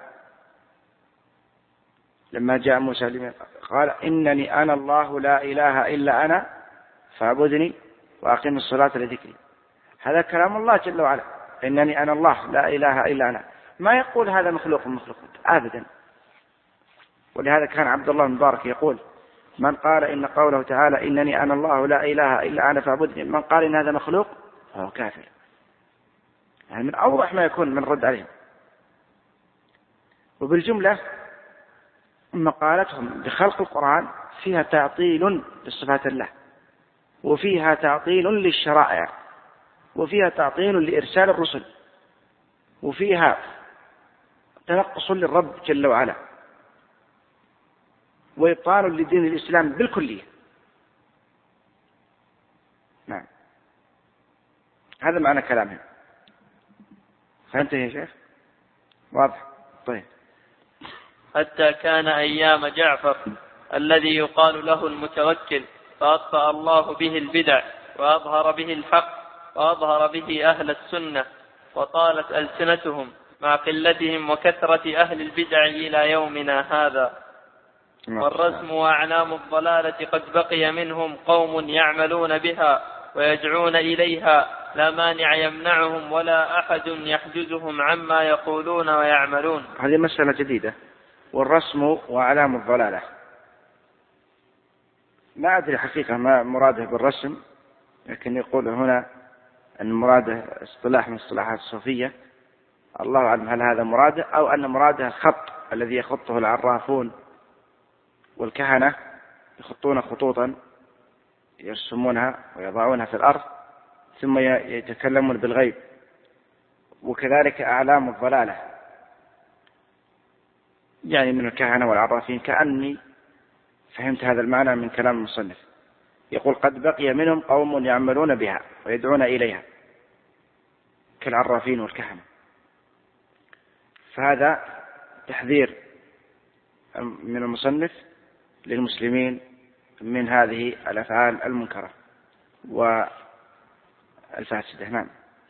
B: لما جاء موسى لمن قال إنني أنا الله لا إله إلا أنا فاعبدني وأقم الصلاة لذكري. هذا كلام الله جل وعلا، إنني أنا الله لا إله إلا أنا. ما يقول هذا مخلوق مخلوق أبدا. ولهذا كان عبد الله بن مبارك يقول من قال إن قوله تعالى إنني أنا الله لا إله إلا أنا فاعبدني، من قال إن هذا مخلوق فهو كافر. يعني من أوضح ما يكون من رد عليهم. وبالجملة مقالتهم بخلق القرآن فيها تعطيل لصفات الله، وفيها تعطيل للشرائع، وفيها تعطيل لإرسال الرسل، وفيها تنقص للرب جل وعلا، وإبطال لدين الإسلام بالكلية. نعم، هذا معنى كلامهم. فهمت يا شيخ؟ واضح؟ طيب.
A: حتى كان أيام جعفر الذي يقال له المتوكل، فأطفأ الله به البدع وأظهر به الحق وأظهر به أهل السنة، وطالت ألسنتهم مع قلتهم وكثرة أهل البدع إلى يومنا هذا. والرسم وأعلام الضلالة قد بقي منهم قوم يعملون بها ويدعون إليها، لا مانع يمنعهم ولا أحد يحجزهم عما يقولون ويعملون.
B: هذه مسألة جديدة. والرسم وأعلام الضلالة، ما أدري حقيقة ما مراده بالرسم، لكن يقول هنا أن مراده اصطلاح من اصطلاحات الصوفية. الله أعلم هل هذا مراده أو أن مراده الخط الذي يخطه العرافون والكهنة، يخطون خطوطا يرسمونها ويضعونها في الأرض ثم يتكلمون بالغيب. وكذلك أعلام الضلالة يعني من الكهنة والعرافين. كأني فهمت هذا المعنى من كلام المصنف. يقول قد بقي منهم قوم يعملون بها ويدعون إليها كالعرافين والكهنة. فهذا تحذير من المصنف للمسلمين من هذه الأفعال المنكرة والفاسدة. نعم.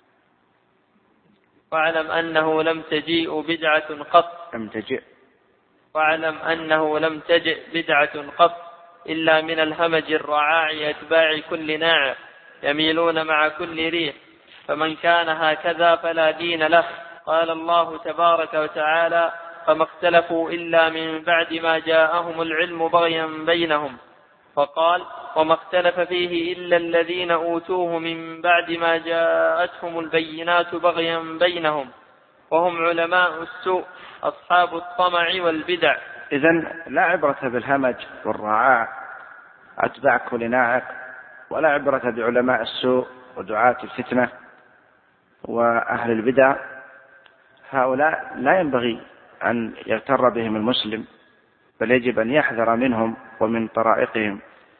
A: واعلم أنه لم تجيء بدعة قط
B: لم تجئ
A: واعلم أنه لم تجئ بدعة قط إلا من الهمج الرعاع أتباع كل ناعق يميلون مع كل ريح، فمن كان هكذا فلا دين له. قال الله تبارك وتعالى فما اختلفوا إلا من بعد ما جاءهم العلم بغيا بينهم، وقال وما اختلف فيه إلا الذين أوتوه من بعد ما جاءتهم البينات بغيا بينهم، وهم علماء السوء أصحاب الطمع والبدع.
B: إذن لا عبرة بالهمج والرعاع أتباع كل ناعق، ولا عبرة بعلماء السوء ودعاة الفتنة وأهل البدع. هؤلاء لا ينبغي أن يغتر بهم المسلم، بل يجب أن يحذر منهم ومن طرائقهم.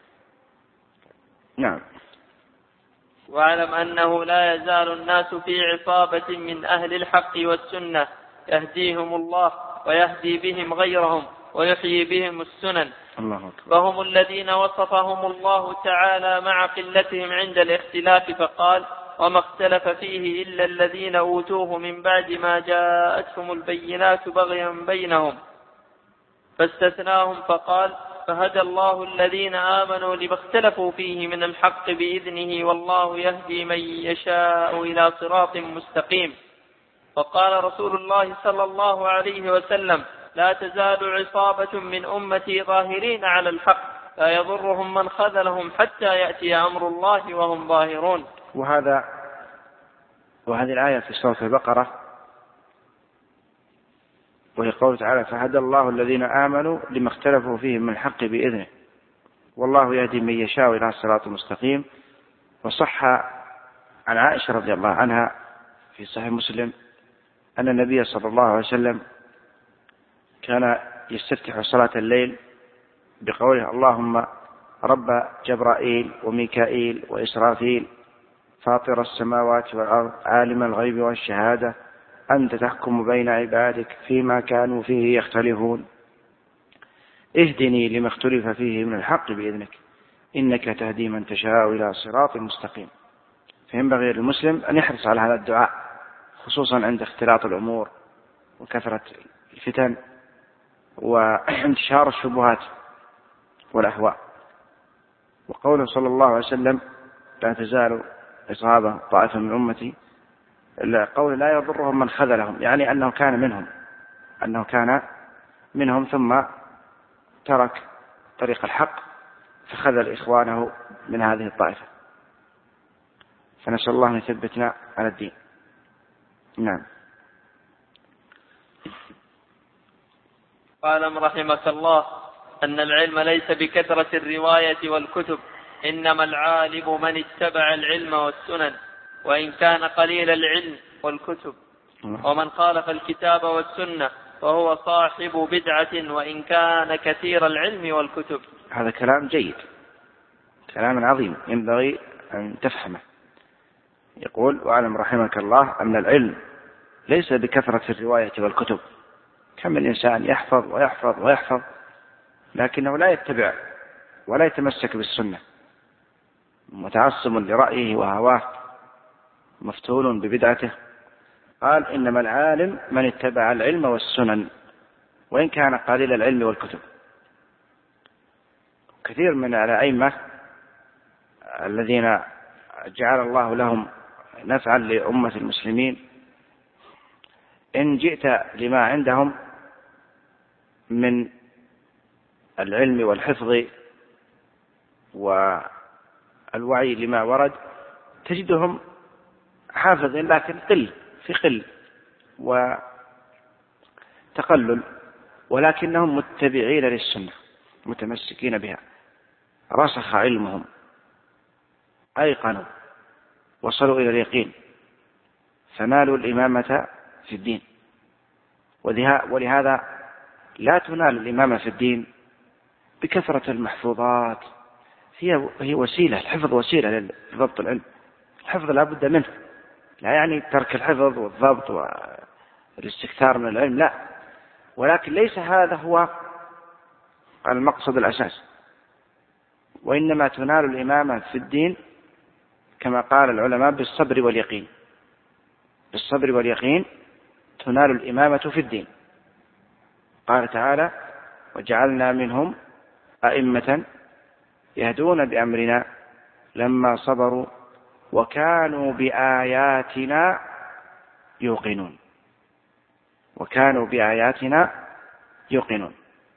B: نعم.
A: واعلم أنه لا يزال الناس في عصابة من أهل الحق والسنة يهديهم الله ويهدي بهم غيرهم ويحيي بهم السنن.
B: الله أكبر.
A: فهم الذين وصفهم الله تعالى مع قلتهم عند الاختلاف فقال وما اختلف فيه إلا الذين أوتوه من بعد ما جاءتهم البينات بغيا بينهم، فاستثناهم فقال فهدى الله الذين آمنوا لما اختلفوا فيه من الحق بإذنه والله يهدي من يشاء إلى صراط مستقيم. وقال رسول الله صلى الله عليه وسلم لا تزال عصابة من أمتي ظاهرين على الحق لا يضرهم من خذلهم حتى يأتي أمر الله وهم ظاهرون.
B: وهذا وهذه الآية في سورة البقرة، وهي قوله تعالى فهدى الله الذين آمنوا لما اختلفوا فيه من الحق بإذنه والله يهدي من يشاء إلى الصراط المستقيم. وصح عن عائشة رضي الله عنها في صحيح مسلم أن النبي صلى الله عليه وسلم كان يستفتح صلاة الليل بقوله اللهم رب جبرائيل وميكائيل وإسرافيل فاطر السماوات والأرض عالم الغيب والشهادة أنت تحكم بين عبادك فيما كانوا فيه يختلفون اهدني لما اختلف فيه من الحق بإذنك إنك تهدي من تشاء إلى صراط مستقيم. فينبغي للمسلم أن يحرص على هذا الدعاء خصوصا عند اختلاط الأمور وكثرة الفتن وانتشار الشبهات والأهواء. وقوله صلى الله عليه وسلم لا تزال إصابة طائفة من أمتي، قول لا يضرهم من خذلهم، يعني أنه كان منهم أنه كان منهم ثم ترك طريق الحق فخذل إخوانه من هذه الطائفة. فنسأل الله أن يثبتنا على الدين. نعم.
A: قال رحمك الله أن العلم ليس بكثرة الرواية والكتب، إنما العالم من اتبع العلم والسنن، وإن كان قليل العلم والكتب، ومن خالف الكتاب والسنة فهو صاحب بدعة وإن كان كثير العلم والكتب.
B: هذا كلام جيد، كلام عظيم ينبغي أن تفهمه. يقول واعلم رحمك الله أن العلم ليس بكثرة الرواية والكتب. كم من إنسان يحفظ ويحفظ ويحفظ لكنه لا يتبع ولا يتمسك بالسنة، متعصب لرأيه وهواه، مفتون ببدعته. قال إنما العالم من اتبع العلم والسنن وإن كان قليل العلم والكتب. كثير من الأئمة الذين جعل الله لهم نفعا لأمة المسلمين إن جئت لما عندهم من العلم والحفظ والوعي لما ورد تجدهم حافظين لكن قل في قل وتقلل، ولكنهم متبعين للسنة متمسكين بها، رسخ علمهم، أيقنوا، وصلوا إلى اليقين، فنالوا الإمامة في الدين. ولهذا لا تنال الإمامة في الدين بكثرة المحفوظات، هي وسيلة، الحفظ وسيلة لضبط العلم. الحفظ لا بد منه، لا يعني ترك الحفظ والضبط والاستكثار من العلم، لا، ولكن ليس هذا هو المقصد الأساس. وإنما تنال الإمامة في الدين كما قال العلماء بالصبر واليقين، بالصبر واليقين تنال الإمامة في الدين. قال تعالى وجعلنا منهم أئمة يهدون بأمرنا لما صبروا وكانوا بآياتنا يوقنون، وكانوا بآياتنا يوقنون.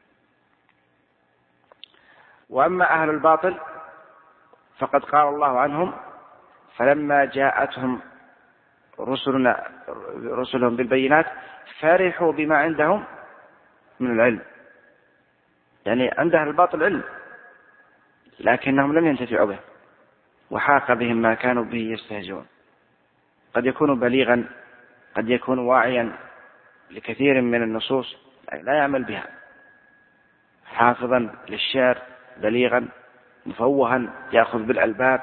B: وأما أهل الباطل فقد قال الله عنهم فلما جاءتهم رسلنا رسلهم بالبينات فرحوا بما عندهم من العلم. يعني عند أهل الباطل علم لكنهم لم ينتفعوا به، وحاق بهم ما كانوا به يستهزئون. قد يكون بليغا، قد يكون واعيا لكثير من النصوص لا يعمل بها، حافظا للشعر، بليغا مفوها يأخذ بالألباب،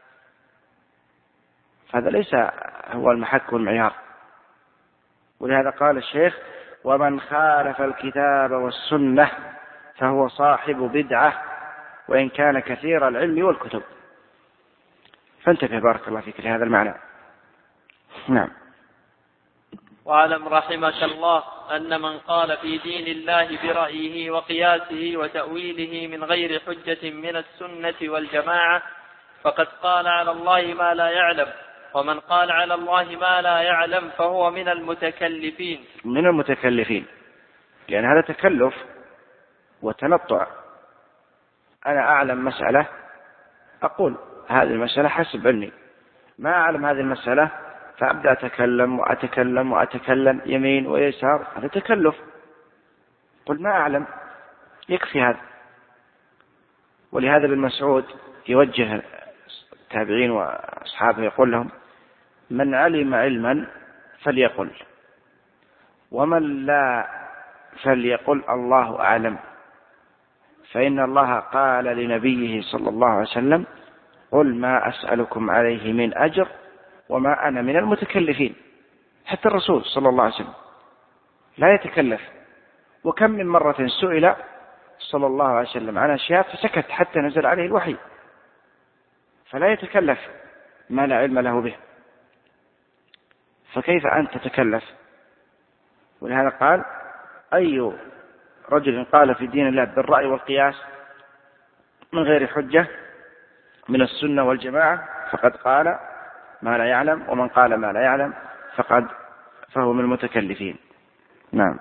B: فهذا ليس هو المحك والمعيار. ولهذا قال الشيخ ومن خالف الكتاب والسنة فهو صاحب بدعة وإن كان كثير العلم والكتب. فانتبه بارك الله فيك لهذا المعنى. نعم.
A: واعلم رحمك الله أن من قال في دين الله برأيه وقياسه وتأويله من غير حجة من السنة والجماعة فقد قال على الله ما لا يعلم، ومن قال على الله ما لا يعلم فهو من المتكلفين.
B: من المتكلفين لأن هذا تكلف وتنطع. أنا أعلم مسألة أقول هذه المسألة حسب علمي، ما أعلم هذه المسألة فأبدأ أتكلم وأتكلم وأتكلم يمين ويسار، هذا تكلف. قل ما أعلم، يكفي هذا. ولهذا ابن مسعود يوجه التابعين وأصحابه يقول لهم من علم علما فليقل، ومن لا فليقل الله أعلم، فإن الله قال لنبيه صلى الله عليه وسلم قل ما أسألكم عليه من أجر وما أنا من المتكلفين. حتى الرسول صلى الله عليه وسلم لا يتكلف. وكم من مرة سئل صلى الله عليه وسلم عن أشياء فسكت حتى نزل عليه الوحي، فلا يتكلف ما لا علم له به. فكيف أنت تتكلف؟ ولهذا قال أي رجل قال في دين الله بالرأي والقياس من غير حجة من السنة والجماعة فقد قال ما لا يعلم، ومن قال ما لا يعلم فقد فهو من المتكلفين. نعم.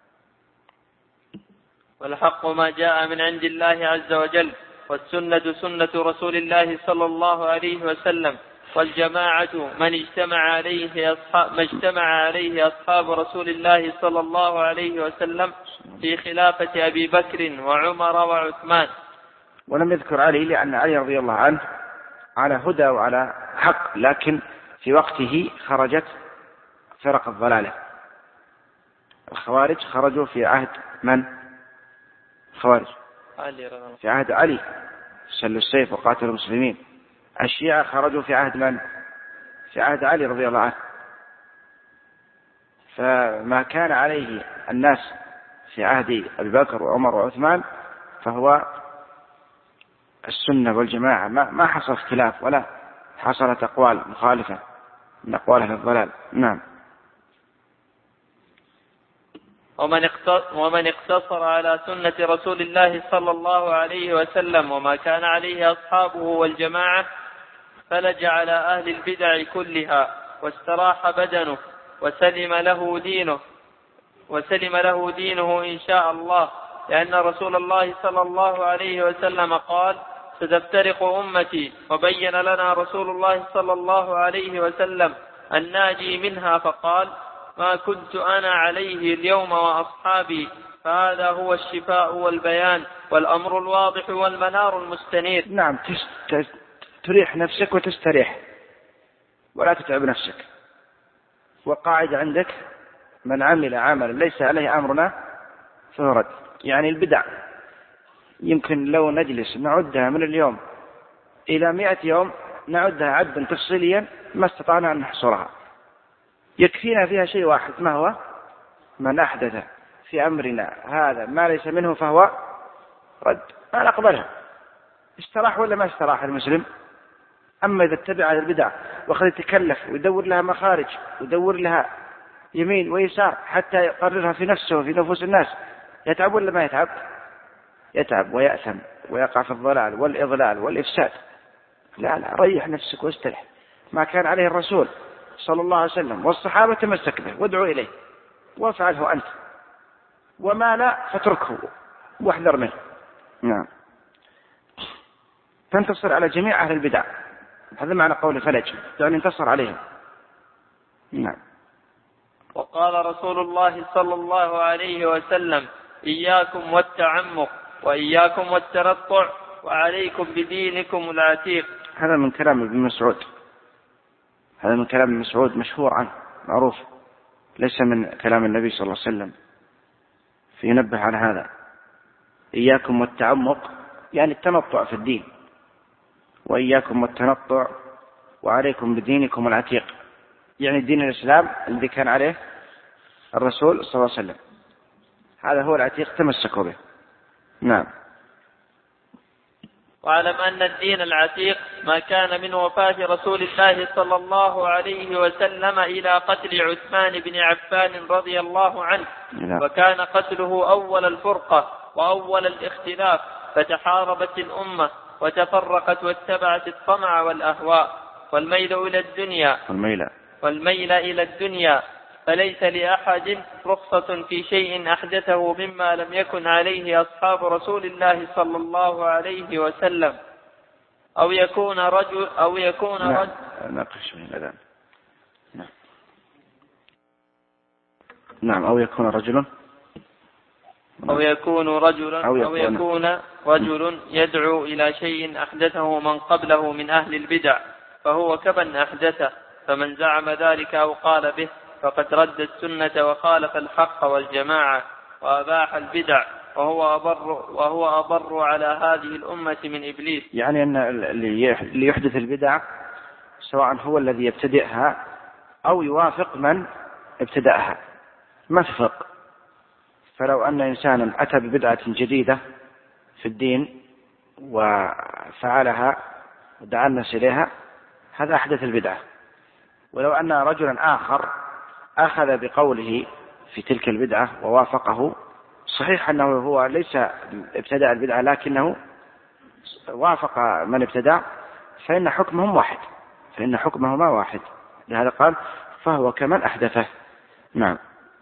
A: والحق ما جاء من عند الله عز وجل، والسنة سنة رسول الله صلى الله عليه وسلم، والجماعة من اجتمع عليه أصحاب ما اجتمع عليه أصحاب رسول الله صلى الله عليه وسلم في خلافة أبي بكر وعمر وعثمان.
B: ولم يذكر علي لأن علي رضي الله عنه على هدى وعلى حق، لكن في وقته خرجت فرق الضلالة. الخوارج خرجوا في عهد من؟ الخوارج في عهد علي سلوا السيف وقاتلوا المسلمين. الشيعة خرجوا في عهد من؟ في عهد علي رضي الله عنه. فما كان عليه الناس في عهد أبي بكر وعمر وعثمان فهو السنة والجماعة، ما حصل اختلاف ولا حصلت أقوال مخالفة من أقوال أهل الضلال. نعم.
A: ومن اقتصر على سنة رسول الله صلى الله عليه وسلم وما كان عليه أصحابه والجماعة فلج على أهل البدع كلها واستراح بدنه وسلم له دينه وسلم له دينه إن شاء الله، لأن رسول الله صلى الله عليه وسلم قال: ستفترق أمتي، وبين لنا رسول الله صلى الله عليه وسلم الناجي منها فقال: ما كنت أنا عليه اليوم وأصحابي، فهذا هو الشفاء والبيان والأمر الواضح والمنار المستنير.
B: نعم، تريح نفسك وتستريح ولا تتعب نفسك. وقاعد عندك: من عمل عملا ليس عليه أمرنا فهو رد. يعني البدع يمكن لو نجلس نعدها من اليوم إلى مئة يوم نعدها عدا تفصيليا ما استطعنا أن نحصرها. يكفينا فيها شيء واحد، ما هو؟ من أحدث في أمرنا هذا ما ليس منه فهو رد. ما نقبلها. استراح ولا ما استراح المسلم؟ أما إذا اتبع البدع وأخذ يتكلف ويدور لها مخارج ويدور لها يمين ويسار حتى يقررها في نفسه وفي نفوس الناس، يتعب ولا ما يتعب؟ يتعب ويأثم ويقع في الضلال والإضلال والإفساد. لا لا، ريح نفسك واسترح. ما كان عليه الرسول صلى الله عليه وسلم والصحابة تمسك به وادعو إليه وافعله أنت، وما لا فاتركه واحذر منه. نعم. تنتصر على جميع أهل البدع، هذا معنى قول فلج، يعني انتصر عليهم. نعم.
A: وقال رسول الله صلى الله عليه وسلم: إياكم والتعمق وإياكم والتنطع وعليكم بدينكم العتيق.
B: هذا من كلام ابن مسعود، هذا من كلام ابن مسعود مشهور عنه معروف، ليس من كلام النبي صلى الله عليه وسلم. فينبه على هذا: إياكم والتعمق يعني التنطع في الدين، وإياكم والتنطع وعليكم بدينكم العتيق، يعني دين الإسلام الذي كان عليه الرسول صلى الله عليه وسلم، هذا هو العتيق، تمسكوا به. نعم.
A: واعلم أن الدين العتيق ما كان من وفاة رسول الله صلى الله عليه وسلم إلى قتل عثمان بن عفان رضي الله عنه، وكان قتله أول الفرقة وأول الاختلاف، فتحاربت الأمة وتفرقت واتبعت الطمع والأهواء والميل إلى الدنيا
B: والميل,
A: والميل إلى الدنيا فليس لأحد رخصة في شيء أحدثه مما لم يكن عليه أصحاب رسول الله صلى الله عليه وسلم، أو يكون رجل أو يكون
B: نعم.
A: رجل
B: ناقش من الأذان. نعم. نعم أو يكون رجل
A: أو يكون رجل
B: أو يكون,
A: أو يكون رجل يدعو إلى شيء أحدثه من قبله من أهل البدع، فهو كمن أحدثه، فمن زعم ذلك أو قال به فقد رد السنة وخالف الحق والجماعة وأباح البدع، وهو أبر, وهو أبر على هذه الأمة من إبليس.
B: يعني أن اللي يحدث البدع سواء هو الذي يبتدئها أو يوافق من ابتدأها، ما في فرق. فلو أن إنسانا أتى ببدعة جديدة في الدين وفعلها ودعا الناس إليها، هذا أحدث البدعة. ولو أن رجلا آخر أخذ بقوله في تلك البدعة ووافقه، صحيح أنه هو ليس ابتدع البدعة لكنه وافق من ابتدع، فإن حكمهم واحد، فإن حكمهما واحد، لهذا قال فهو كمن أحدثه. نعم.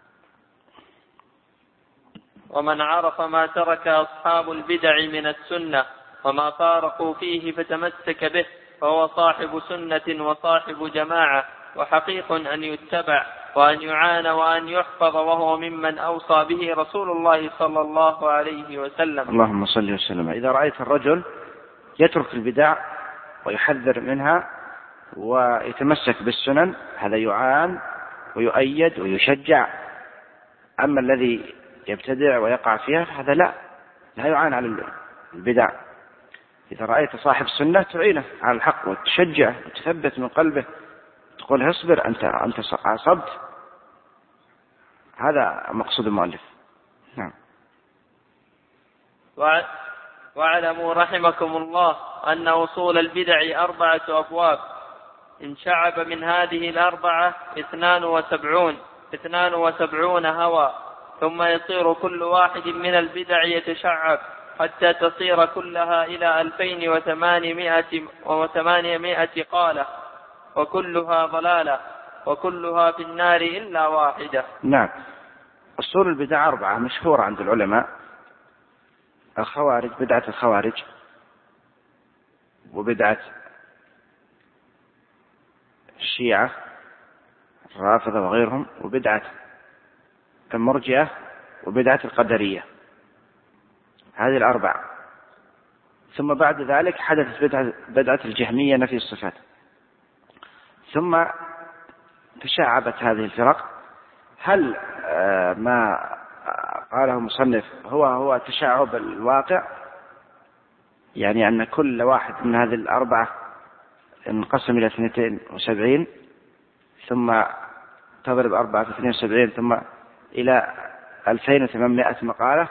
A: ومن عرف ما ترك أصحاب البدع من السنة وما فارقوا فيه فتمسك به فهو صاحب سنة وصاحب جماعة، وحقيق أن يتبع وأن يعان وأن يحفظ، وهو ممن أوصى به رسول الله صلى الله عليه وسلم.
B: اللهم صل وسلم. إذا رأيت الرجل يترك البدع ويحذر منها ويتمسك بالسنن، هذا يعان ويؤيد ويشجع. أما الذي يبتدع ويقع فيها فهذا لا لا يعان على البدع. إذا رأيت صاحب السنة تعينه على الحق وتشجعه وتثبت من قلبه، تقول اصبر أنت أنت عصبت. هذا مقصود المؤلف. نعم.
A: واعلموا رحمكم الله أن أصول البدع أربعة أبواب، إن شعب من هذه الأربعة اثنان وسبعون اثنان وسبعون هوى، ثم يصير كل واحد من البدع يتشعب حتى تصير كلها إلى ألفين وثمانمائة وثمانمائة قالة، وكلها ضلالة وكلها في النار إلا واحدة.
B: نعم. أصول البدع أربعة مشهورة عند العلماء: الخوارج، بدعة الخوارج، وبدعة الشيعة الرافضة وغيرهم، وبدعة المرجئة، وبدعة القدرية. هذه الأربع. ثم بعد ذلك حدثت بدعة, بدعة الجهمية نفي الصفات. ثم تشعبت هذه الفرق. هل ما قاله المصنف هو هو تشعب الواقع، يعني أن كل واحد من هذه الأربعة انقسم إلى اثنتين وسبعين، ثم تضرب أربعة في اثنين وسبعين ثم إلى ألفين وثمانمائة مقالة؟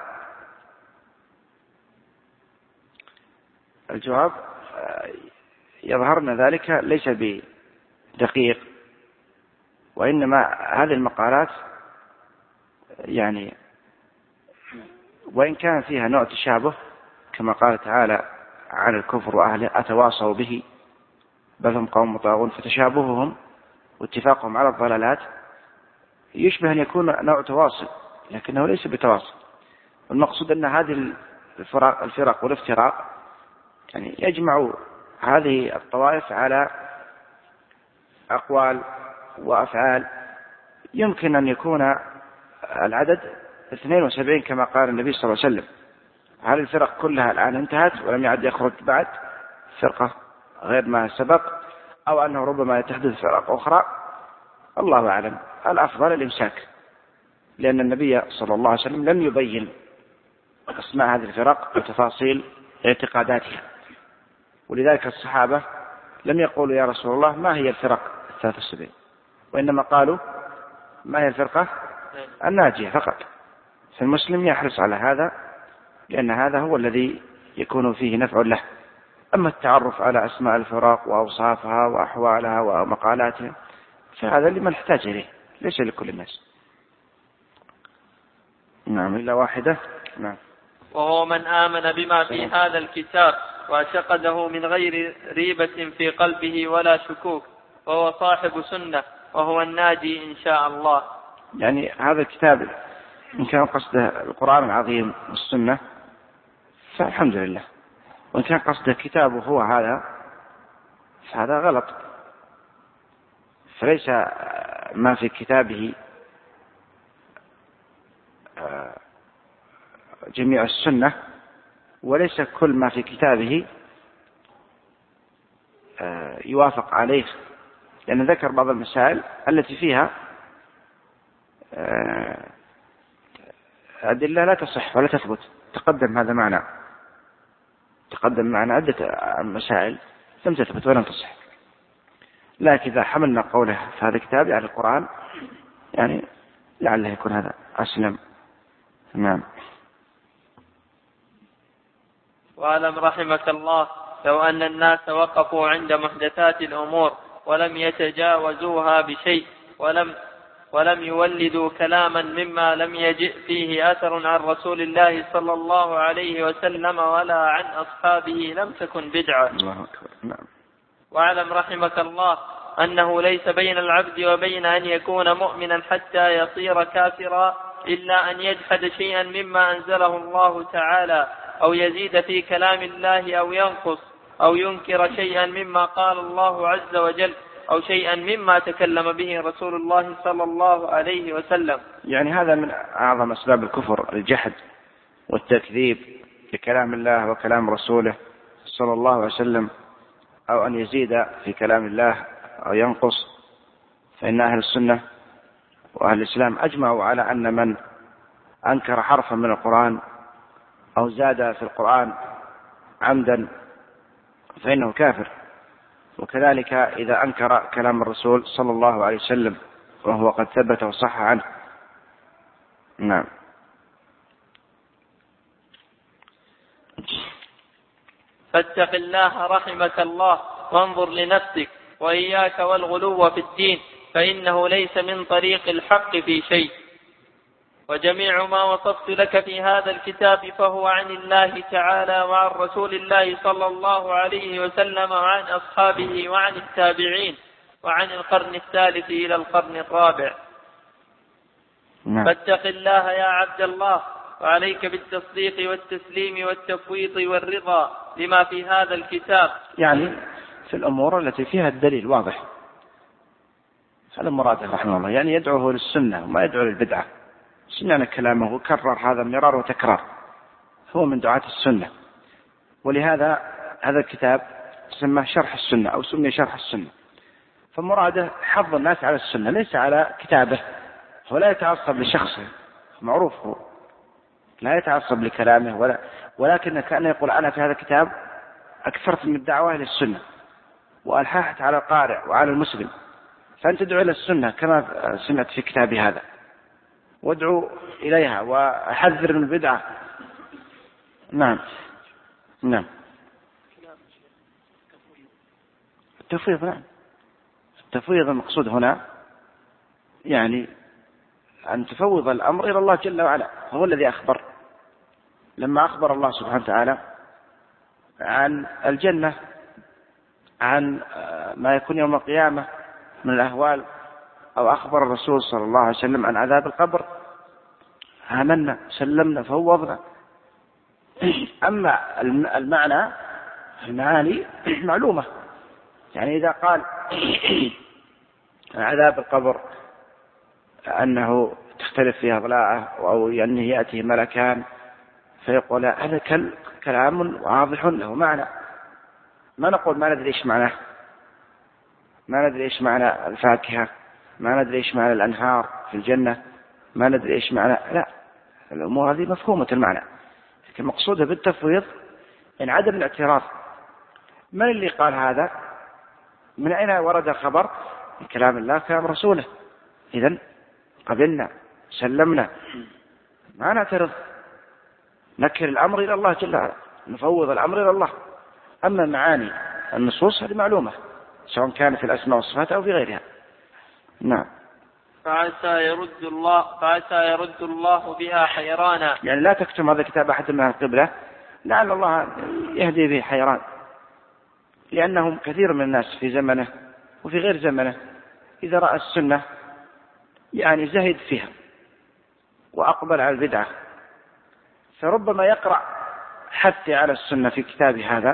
B: الجواب يظهرنا ذلك ليس بدقيق، وإنما هذه المقالات يعني وإن كان فيها نوع تشابه كما قال تعالى عن الكفر وأهله أتواصوا به بل هم قوم طاغون، فتشابههم واتفاقهم على الضلالات يشبه أن يكون نوع تواصل، لكنه ليس بتواصل. والمقصود أن هذه الفرق, الفرق والافتراق يعني يجمع هذه الطوائف على أقوال وأفعال يمكن أن يكون العدد اثنين وسبعين كما قال النبي صلى الله عليه وسلم. هل الفرق كلها الآن انتهت ولم يعد يخرج بعد فرقة غير ما سبق، أو أنه ربما يتحدث فرق أخرى؟ الله أعلم. الأفضل الإمساك، لأن النبي صلى الله عليه وسلم لم يبين أسماء هذه الفرق وتفاصيل اعتقاداتها، ولذلك الصحابة لم يقولوا يا رسول الله ما هي الفرق الثلاث والسبعين، وإنما قالوا ما هي الفرقة الناجية فقط. فالمسلم يحرص على هذا، لأن هذا هو الذي يكون فيه نفع له. أما التعرف على أسماء الفرق وأوصافها وأحوالها ومقالاتها فهذا لمن احتاج إليه، ليس لكل الناس. نعم. إلا واحدة. نعم.
A: وهو من آمن بما في هذا الكتاب واعتقده من غير ريبة في قلبه ولا شكوك، وهو صاحب سنة، وهو الناجي إن شاء الله.
B: يعني هذا الكتاب إن كان قصده القرآن العظيم والسنة فالحمد لله، وإن كان قصده كتابه هو هذا فهذا غلط. فليس ما في كتابه جميع السنة، وليس كل ما في كتابه يوافق عليه، لأن ذكر بعض المسائل التي فيها أدلة لا تصح ولا تثبت. تقدم هذا معنا تقدم معنا عدة مسائل لم تثبت ولم تصح، لكن إذا حملنا قوله في هذا الكتاب يعني القرآن يعني لعله يكون هذا أسلم. نعم.
A: واعلم رحمك الله لو أن الناس وقفوا عند محدثات الأمور ولم يتجاوزوها بشيء ولم ولم يولدوا كلاما مما لم يجئ فيه أثر عن رسول الله صلى الله عليه وسلم ولا عن أصحابه لم تكن بدعة.
B: الله أكبر. نعم.
A: واعلم رحمك الله أنه ليس بين العبد وبين أن يكون مؤمنا حتى يصير كافرا إلا أن يجحد شيئا مما أنزله الله تعالى أو يزيد في كلام الله أو ينقص أو ينكر شيئا مما قال الله عز وجل أو شيئا مما تكلم به رسول الله صلى الله عليه وسلم.
B: يعني هذا من أعظم أسباب الكفر، الجحد والتكذيب لكلام الله وكلام رسوله صلى الله عليه وسلم، أو أن يزيد في كلام الله أو ينقص. فإن أهل السنة وأهل الإسلام أجمعوا على أن من أنكر حرفا من القرآن أو زاد في القرآن عمدا فإنه كافر، وكذلك إذا أنكر كلام الرسول صلى الله عليه وسلم وهو قد ثبت وصح عنه. نعم.
A: فاتق الله رحمك الله وانظر لنفسك وإياك والغلو في الدين، فإنه ليس من طريق الحق في شيء. وجميع ما وصفت لك في هذا الكتاب فهو عن الله تعالى وعن رسول الله صلى الله عليه وسلم وعن أصحابه وعن التابعين وعن القرن الثالث إلى القرن الرابع.
B: نعم.
A: فاتق الله يا عبد الله، وعليك بالتصديق والتسليم والتفويض والرضا لما في هذا الكتاب،
B: يعني في الأمور التي فيها الدليل واضح. هذا مراده رحمه الله، يعني يدعوه للسنة وما يدعو للبدعة. سمعنا كلامه وكرر هذا مرار وتكرار، هو من دعاة السنة. ولهذا هذا الكتاب سماه شرح السنة أو سمي شرح السنة. فمراده حض الناس على السنة ليس على كتابه. هو لا يتعصب لشخصه، معروف، هو لا يتعصب لكلامه ولا، ولكن كان يقول أنا في هذا الكتاب أكثرت من الدعوة إلى السنة وألححت على القارئ وعلى المسلم. فأنت تدعو إلى السنة كما سمعت في كتابي هذا، وادعو إليها وأحذر من البدعة. نعم. نعم. التفويض. نعم. التفويض المقصود هنا يعني أن تفوض الأمر إلى الله جل وعلا. هو الذي أخبر، لما أخبر الله سبحانه وتعالى عن الجنة، عن ما يكون يوم القيامة من الأهوال، أو أخبر الرسول صلى الله عليه وسلم عن عذاب القبر، آمنا سلمنا فوضنا. أما المعنى المعاني معلومة، يعني إذا قال عذاب القبر أنه تختلف فيها ضلاعه أو أنه يأتي ملكان فيقول هذا كلام واضح له معنى، ما نقول ما ندري إيش معناه، ما ندري إيش معنى الفاكهة، ما ندري إيش معنى الأنهار في الجنة، ما ندري إيش معنى، لا، الأمور هذه مفهومة المعنى. لكن مقصودها بالتفويض إن عدم الاعتراض. من اللي قال هذا؟ من أين ورد الخبر؟ من كلام الله كلام رسوله. إذن قبلنا سلمنا، ما نعترض، نكر الأمر إلى الله جل وعلا، نفوض الأمر إلى الله. أما معاني النصوص هذه معلومة سواء كانت في الأسماء والصفات أو في غيرها. نعم.
A: فعسى يرد الله فعسى يرد الله بها حيرانا،
B: يعني لا تكتم هذا الكتاب أحد من القبلة، لعل الله يهدي به حيران، لأنهم كثير من الناس في زمنه وفي غير زمنه إذا رأى السنة يعني زهد فيها وأقبل على البدعة، فربما يقرأ حثي على السنة في كتاب هذا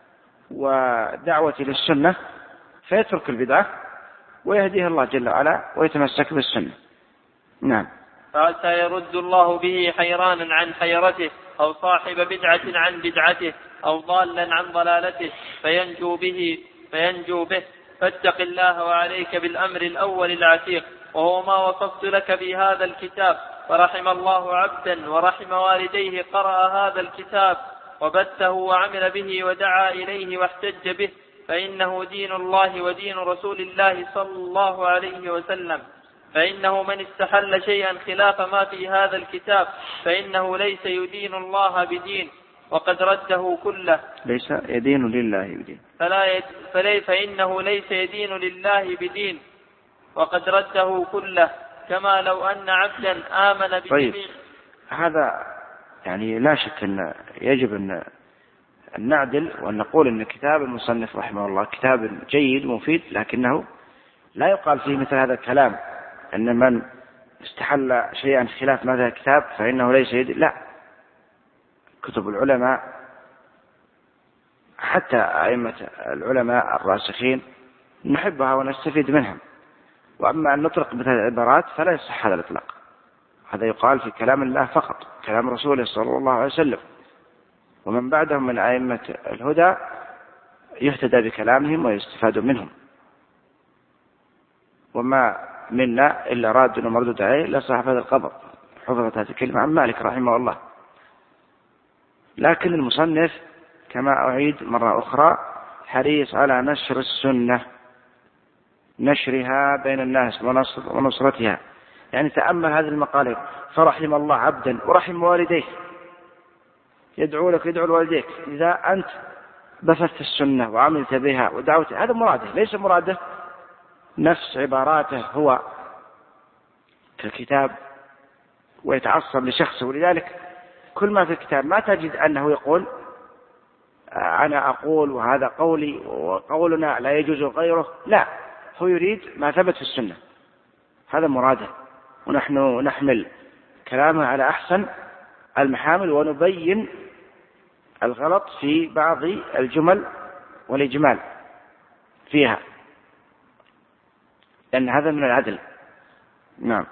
B: ودعوة للسنة فيترك البدعة ويهديه الله جل وعلا ويتمسك بالسنة. نعم.
A: فعسى يرد الله به حيرانا عن حيرته، أو صاحب بدعة عن بدعته، أو ضالا عن ضلالته فينجو به فينجو به. فاتق الله وعليك بالأمر الأول العتيق، وهو ما وصفت لك في هذا الكتاب. ورحم الله عبدا ورحم والديه قرأ هذا الكتاب وبثه وعمل به ودعا إليه واحتج به، فإنه دين الله ودين رسول الله صلى الله عليه وسلم. فإنه من استحل شيئا خلاف ما في هذا الكتاب فإنه ليس يدين الله بدين، وقد رده كله.
B: ليس يدين لله بدين.
A: فلا يد... فلي... فإنه ليس يدين لله بدين وقد رده كله، كما لو أن عبدا آمن بجميع.
B: طيب هذا يعني لا شك أن يجب أن نعدل وأن نقول أن كتاب المصنف رحمه الله كتاب جيد ومفيد، لكنه لا يقال فيه مثل هذا الكلام أن من استحل شيئا خلاف هذا الكتاب فإنه ليس يد. لا، كتب العلماء حتى أئمة العلماء الراسخين نحبها ونستفيد منهم، وأما أن نطلق مثل العبارات فلا يصح هذا الإطلاق. هذا يقال في كلام الله فقط، كلام رسوله صلى الله عليه وسلم، ومن بعدهم من أئمة الهدى يهتدى بكلامهم ويستفاد منهم، وما منا إلا راد ومردود عليه لا صاحب هذا القبر. حفظت هذه الكلمة عن مالك رحمه الله. لكن المصنف كما أعيد مرة أخرى حريص على نشر السنة، نشرها بين الناس ونصرتها. يعني تأمل هذه المقالة: فرحم الله عبدا ورحم والديه، يدعو لك يدعو لوالديك إذا أنت بثثت السنة وعملت بها ودعوت. هذا مراده، ليس مراده نفس عباراته هو كالكتاب ويتعصب لشخصه. ولذلك كل ما في الكتاب ما تجد أنه يقول أنا أقول وهذا قولي وقولنا لا يجوز غيره. لا، هو يريد ما ثبت في السنة، هذا مراده، ونحن نحمل كلامه على أحسن المحامل ونبين الغلط في بعض الجمل والإجمال فيها، لأن هذا من العدل. نعم.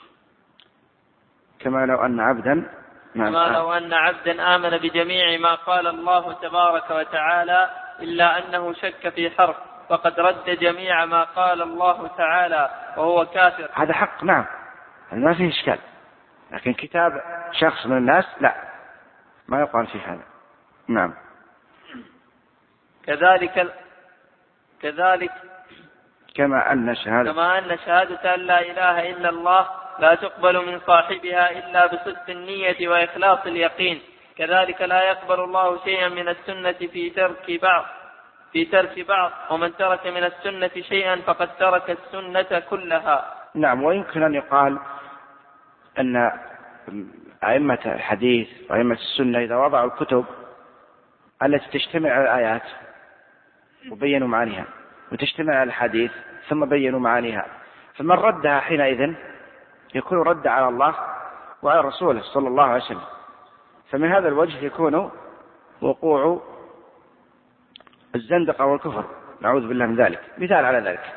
B: كما لو أن عبدا
A: كما لو أن عبدا آمن بجميع ما قال الله تبارك وتعالى إلا أنه شك في حرف فقد رد جميع ما قال الله تعالى وهو كافر.
B: هذا حق، نعم، ما فيه إشكال. لكن كتاب شخص من الناس لا، ما يقال فيه هذا. نعم.
A: كذلك كذلك
B: كما أن شهادة
A: كما أن شهادة أن لا إله إلا الله لا تقبل من صاحبها إلا بصدق النية وإخلاص اليقين، كذلك لا يقبل الله شيئا من السنة في ترك بعض في ترك بعض ومن ترك من السنة شيئا فقد ترك السنة كلها.
B: نعم. ويمكن أن يقال أن أئمة الحديث وأئمة السنة إذا وضعوا الكتب التي تجتمع على الآيات وبينوا معانيها وتجتمع على الحديث ثم بينوا معانيها، فمن ردها حينئذ يكون رد على الله وعلى رسوله صلى الله عليه وسلم. فمن هذا الوجه يكون وقوع الزندقة والكفر، نعوذ بالله من ذلك. مثال على ذلك: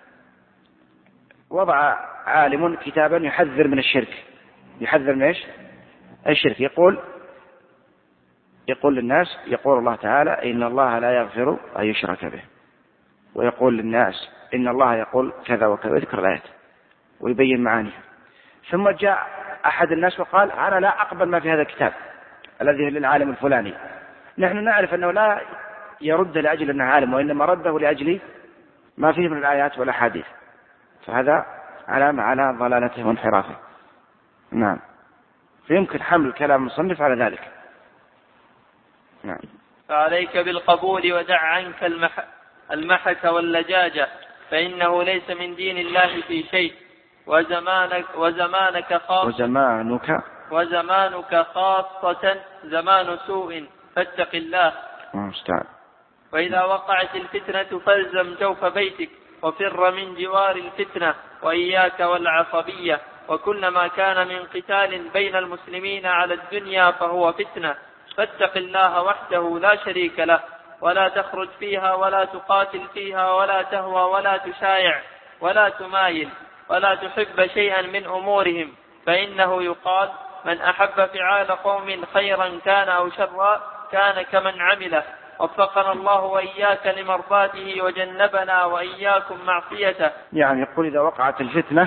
B: وضع عالم كتابا يحذر من الشرك. يحذر من ايش؟ الشرك. يقول يقول للناس، يقول الله تعالى إن الله لا يغفر أن يشرك به، ويقول للناس إن الله يقول كذا وكذا، وذكر الآيات ويبين معانيها. ثم جاء أحد الناس وقال أنا لا أقبل ما في هذا الكتاب الذي للعالم الفلاني. نحن نعرف أنه لا يرد لأجل أنه عالم، وإنما رده لأجل ما فيه من الآيات والأحاديث، فهذا علامة على ضلالته وانحرافه. نعم. فيمكن حمل كلام المصنف على ذلك. نعم.
A: فعليك بالقبول ودع عنك المح... المحك واللجاجة، فإنه ليس من دين الله في شيء، وزمانك وزمانك خاصة
B: وزمانك
A: وزمانك خاصة زمان سوء، فاتق الله.
B: مستعد.
A: وإذا وقعت الفتنة فالزم جوف بيتك وفر من جوار الفتنة، وإياك والعصبية، وكلما كان من قتال بين المسلمين على الدنيا فهو فتنة، فاتق الله وحده لا شريك له، ولا تخرج فيها ولا تقاتل فيها ولا تهوى ولا تشايع ولا تمايل ولا تحب شيئا من أمورهم، فإنه يقال من أحب فعال قوم خيرا كان أو شرا كان كمن عمله. وفقنا الله وإياك لمرضاته وجنبنا وإياكم معصيته.
B: يعني يقول إذا وقعت الفتنة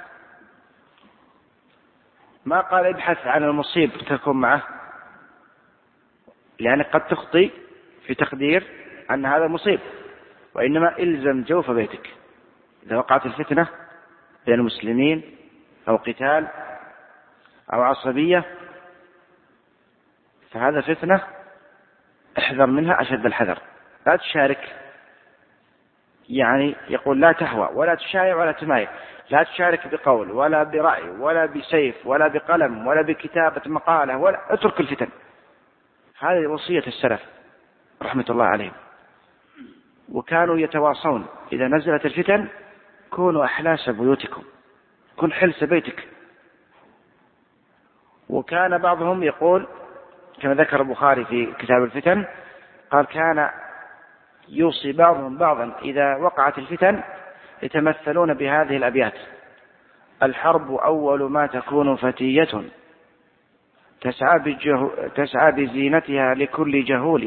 B: ما قال ابحث عن المصيب تكون معه، لأنك قد تخطي في تقدير أن هذا مصيب، وإنما إلزم جوف بيتك. إذا وقعت الفتنة بين المسلمين أو قتال أو عصبية فهذا فتنة، احذر منها أشد الحذر. لا تشارك يعني يقول لا تهوى ولا تشايع ولا تمايل، لا تشارك بقول ولا برأي ولا بسيف ولا بقلم ولا بكتابة مقالة، ولا اترك الفتن. هذه وصية السلف رحمة الله عليهم. وكانوا يتواصون إذا نزلت الفتن كونوا أحلاس بيوتكم، كن حلس بيتك. وكان بعضهم يقول كما ذكر البخاري في كتاب الفتن قال كان يوصي بعضهم بعضا إذا وقعت الفتن يتمثلون بهذه الأبيات: الحرب أول ما تكون فتية تسعى, بجه... تسعى بزينتها لكل جهول،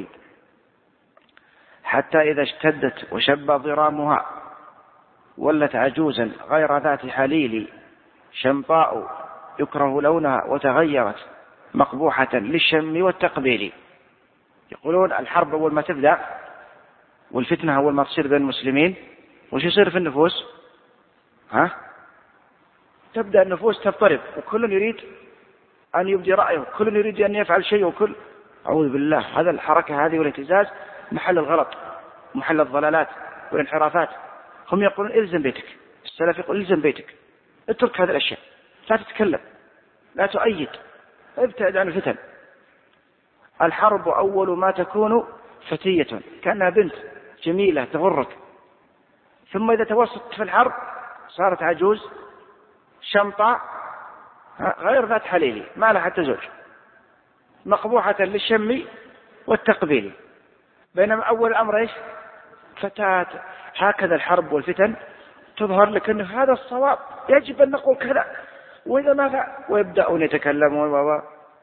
B: حتى إذا اشتدت وشب ضرامها ولت عجوزا غير ذات حليل، شمطاء يكره لونها وتغيرت مقبوحة للشم والتقبيل. يقولون الحرب أول ما تبدأ والفتنة أول ما تصير بين المسلمين وش يصير في النفوس؟ ها؟ تبدأ النفوس تضطرب، وكل يريد أن يبدي رأيه، كل يريد أن يفعل شيء، وكل أعوذ بالله. هذا الحركة هذه والاهتزاز محل الغلط، محل الضلالات والانحرافات. هم يقولون إلزم بيتك، السلف يقول إلزم بيتك، اترك هذه الأشياء، لا تتكلم، لا تؤيد، ابتعد عن الفتن. الحرب أول ما تكون فتية، كأنها بنت جميلة تغرك، ثم إذا توسطت في الحرب صارت عجوز شمطة غير ذات حليل، ما لها حتى زوج، مقبوحة للشم والتقبيل. بينما أول الأمر إيش؟ فتاة. هكذا الحرب والفتن تظهر لك أن هذا الصواب، يجب أن نقول كذا، وإذا ما فعل ويبدأون يتكلمون.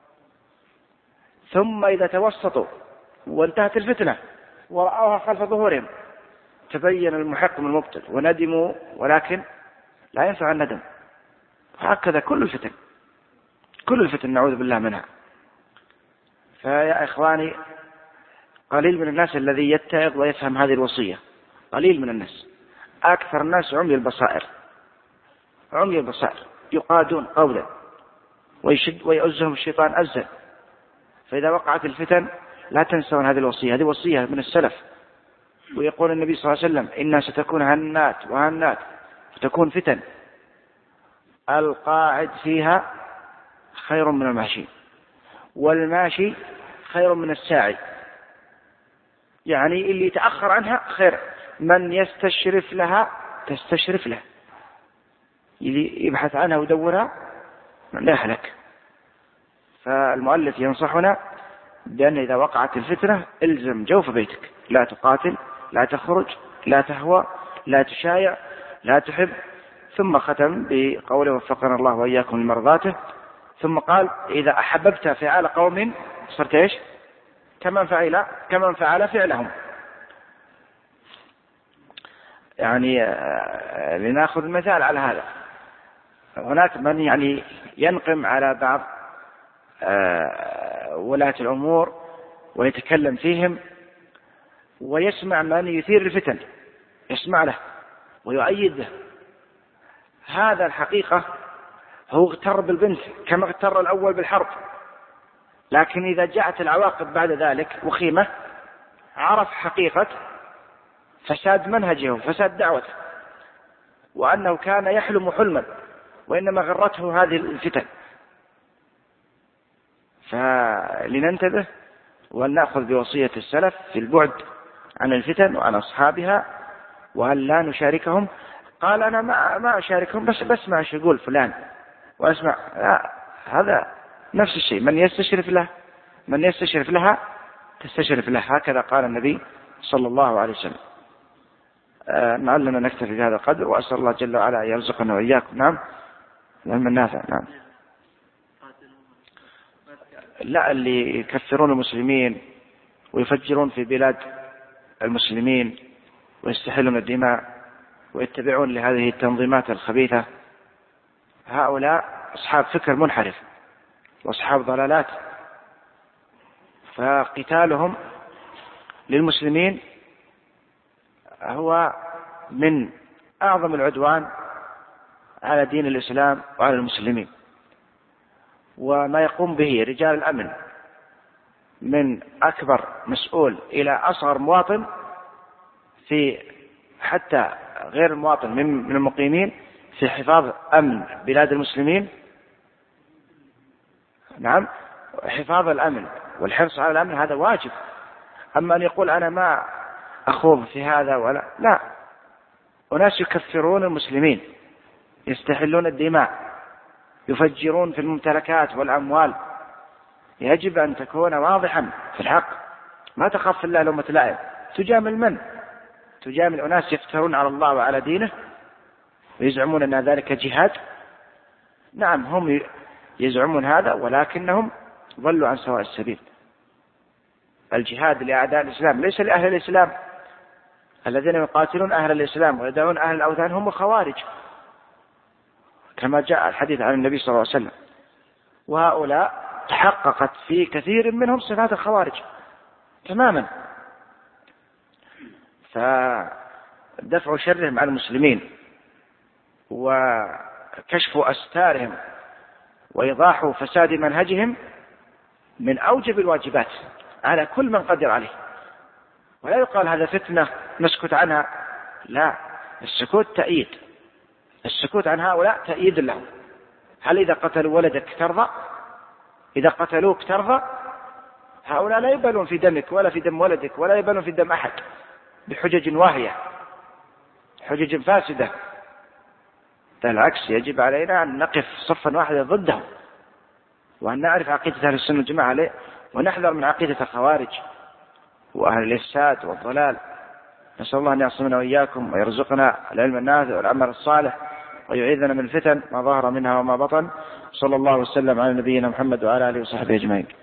B: ثم إذا توسطوا وانتهت الفتنة ورأوها خلف ظهورهم تبين المحق من المبطل وندموا، ولكن لا ينفع الندم. هكذا كل الفتن، كل الفتن نعوذ بالله منها. فيا إخواني قليل من الناس الذي يتعظ ويفهم هذه الوصية، قليل من الناس. أكثر الناس عمي البصائر، عمي البصائر يقادون قولا ويشد ويؤزهم الشيطان أزا. فإذا وقعت الفتن لا تنسون هذه الوصية، هذه وصية من السلف. ويقول النبي صلى الله عليه وسلم إنها ستكون هنات وهنات، ستكون فتن القاعد فيها خير من الماشي، والماشي خير من الساعي، يعني اللي يتأخر عنها خير، من يستشرف لها تستشرف له، اللي يبحث عنها ويدورها لا يهلك. فالمؤلف ينصحنا بأن إذا وقعت الفتنة الزم جوف بيتك، لا تقاتل، لا تخرج، لا تهوى، لا تشايع، لا تحب. ثم ختم بقوله وفقنا الله وإياكم لمرضاته، ثم قال إذا أحببت فعل قوم صرت إيش؟ كمن فعل كمن فعل فعلهم. يعني لنأخذ مثال على هذا. هناك من يعني ينقم على بعض ولاة الأمور ويتكلم فيهم ويسمع من يثير الفتن، يسمع له ويؤيد له. هذا الحقيقة هو اغتر بالبنت كما اغتر الأول بالحرب، لكن إذا جاءت العواقب بعد ذلك وخيمة عرف حقيقة فساد منهجه وفساد دعوته، وأنه كان يحلم حلما وإنما غرته هذه الفتن. فلننتبه ولنأخذ بوصية السلف في البعد عن الفتن وعن أصحابها، وأن لا نشاركهم. قال أنا ما ما أشاركهم، بس بسمع ايش يقول فلان وأسمع. لا، هذا نفس الشيء، من يستشرف له من يستشرف لها تستشرف له، هكذا قال النبي صلى الله عليه وسلم. آه لعلنا نكتفي بهذا القدر، وأسأل الله جل وعلا يرزقنا وإياكم نعم العلم النافع. نعم. لا، اللي يكفرون المسلمين ويفجرون في بلاد المسلمين ويستحلون الدماء ويتبعون لهذه التنظيمات الخبيثة، هؤلاء أصحاب فكر منحرف وأصحاب ضلالات، فقتالهم للمسلمين هو من أعظم العدوان على دين الإسلام وعلى المسلمين. وما يقوم به رجال الأمن من أكبر مسؤول إلى أصغر مواطن في حتى غير المواطن من المقيمين في حفاظ أمن بلاد المسلمين. نعم، حفاظ الأمن والحرص على الأمن هذا واجب. أما أن يقول أنا ما أخوض في هذا ولا لا، وناس يكفرون المسلمين، يستحلون الدماء، يفجرون في الممتلكات والأموال. يجب أن تكون واضحا في الحق، ما تخاف في الله لومة لائم. تجامل من؟ تجامل أناس يفترون على الله وعلى دينه ويزعمون أن ذلك جهاد. نعم، هم يزعمون هذا ولكنهم ضلوا عن سواء السبيل. الجهاد لأعداء الإسلام ليس لأهل الإسلام. الذين يقاتلون أهل الإسلام ويدعون أهل الأوثان هم الخوارج، كما جاء الحديث عن النبي صلى الله عليه وسلم. وهؤلاء تحققت في كثير منهم صفات الخوارج تماما. فدفع شرهم على المسلمين وكشف أستارهم وإيضاح فساد منهجهم من أوجب الواجبات على كل من قدر عليه. ولا يقال هذا فتنة نسكت عنها، لا، السكوت تأييد. السكوت عن هؤلاء تأييد لهم. هل إذا قتلوا ولدك ترضى؟ إذا قتلوك ترضى؟ هؤلاء لا يبالون في دمك ولا في دم ولدك ولا يبالون في دم أحد بحجج واهية، حجج فاسدة. بالعكس، يجب علينا أن نقف صفا واحدا ضدهم، وأن نعرف عقيدة أهل السنة والجماعة عليه، ونحذر من عقيدة الخوارج وأهل الإفساد والضلال. نسأل الله أن يعصمنا وإياكم ويرزقنا العلم النافع والعمل الصالح ويعيذنا من الفتن ما ظهر منها وما بطن. صلى الله وسلم على نبينا محمد وعلى آله وصحبه أجمعين.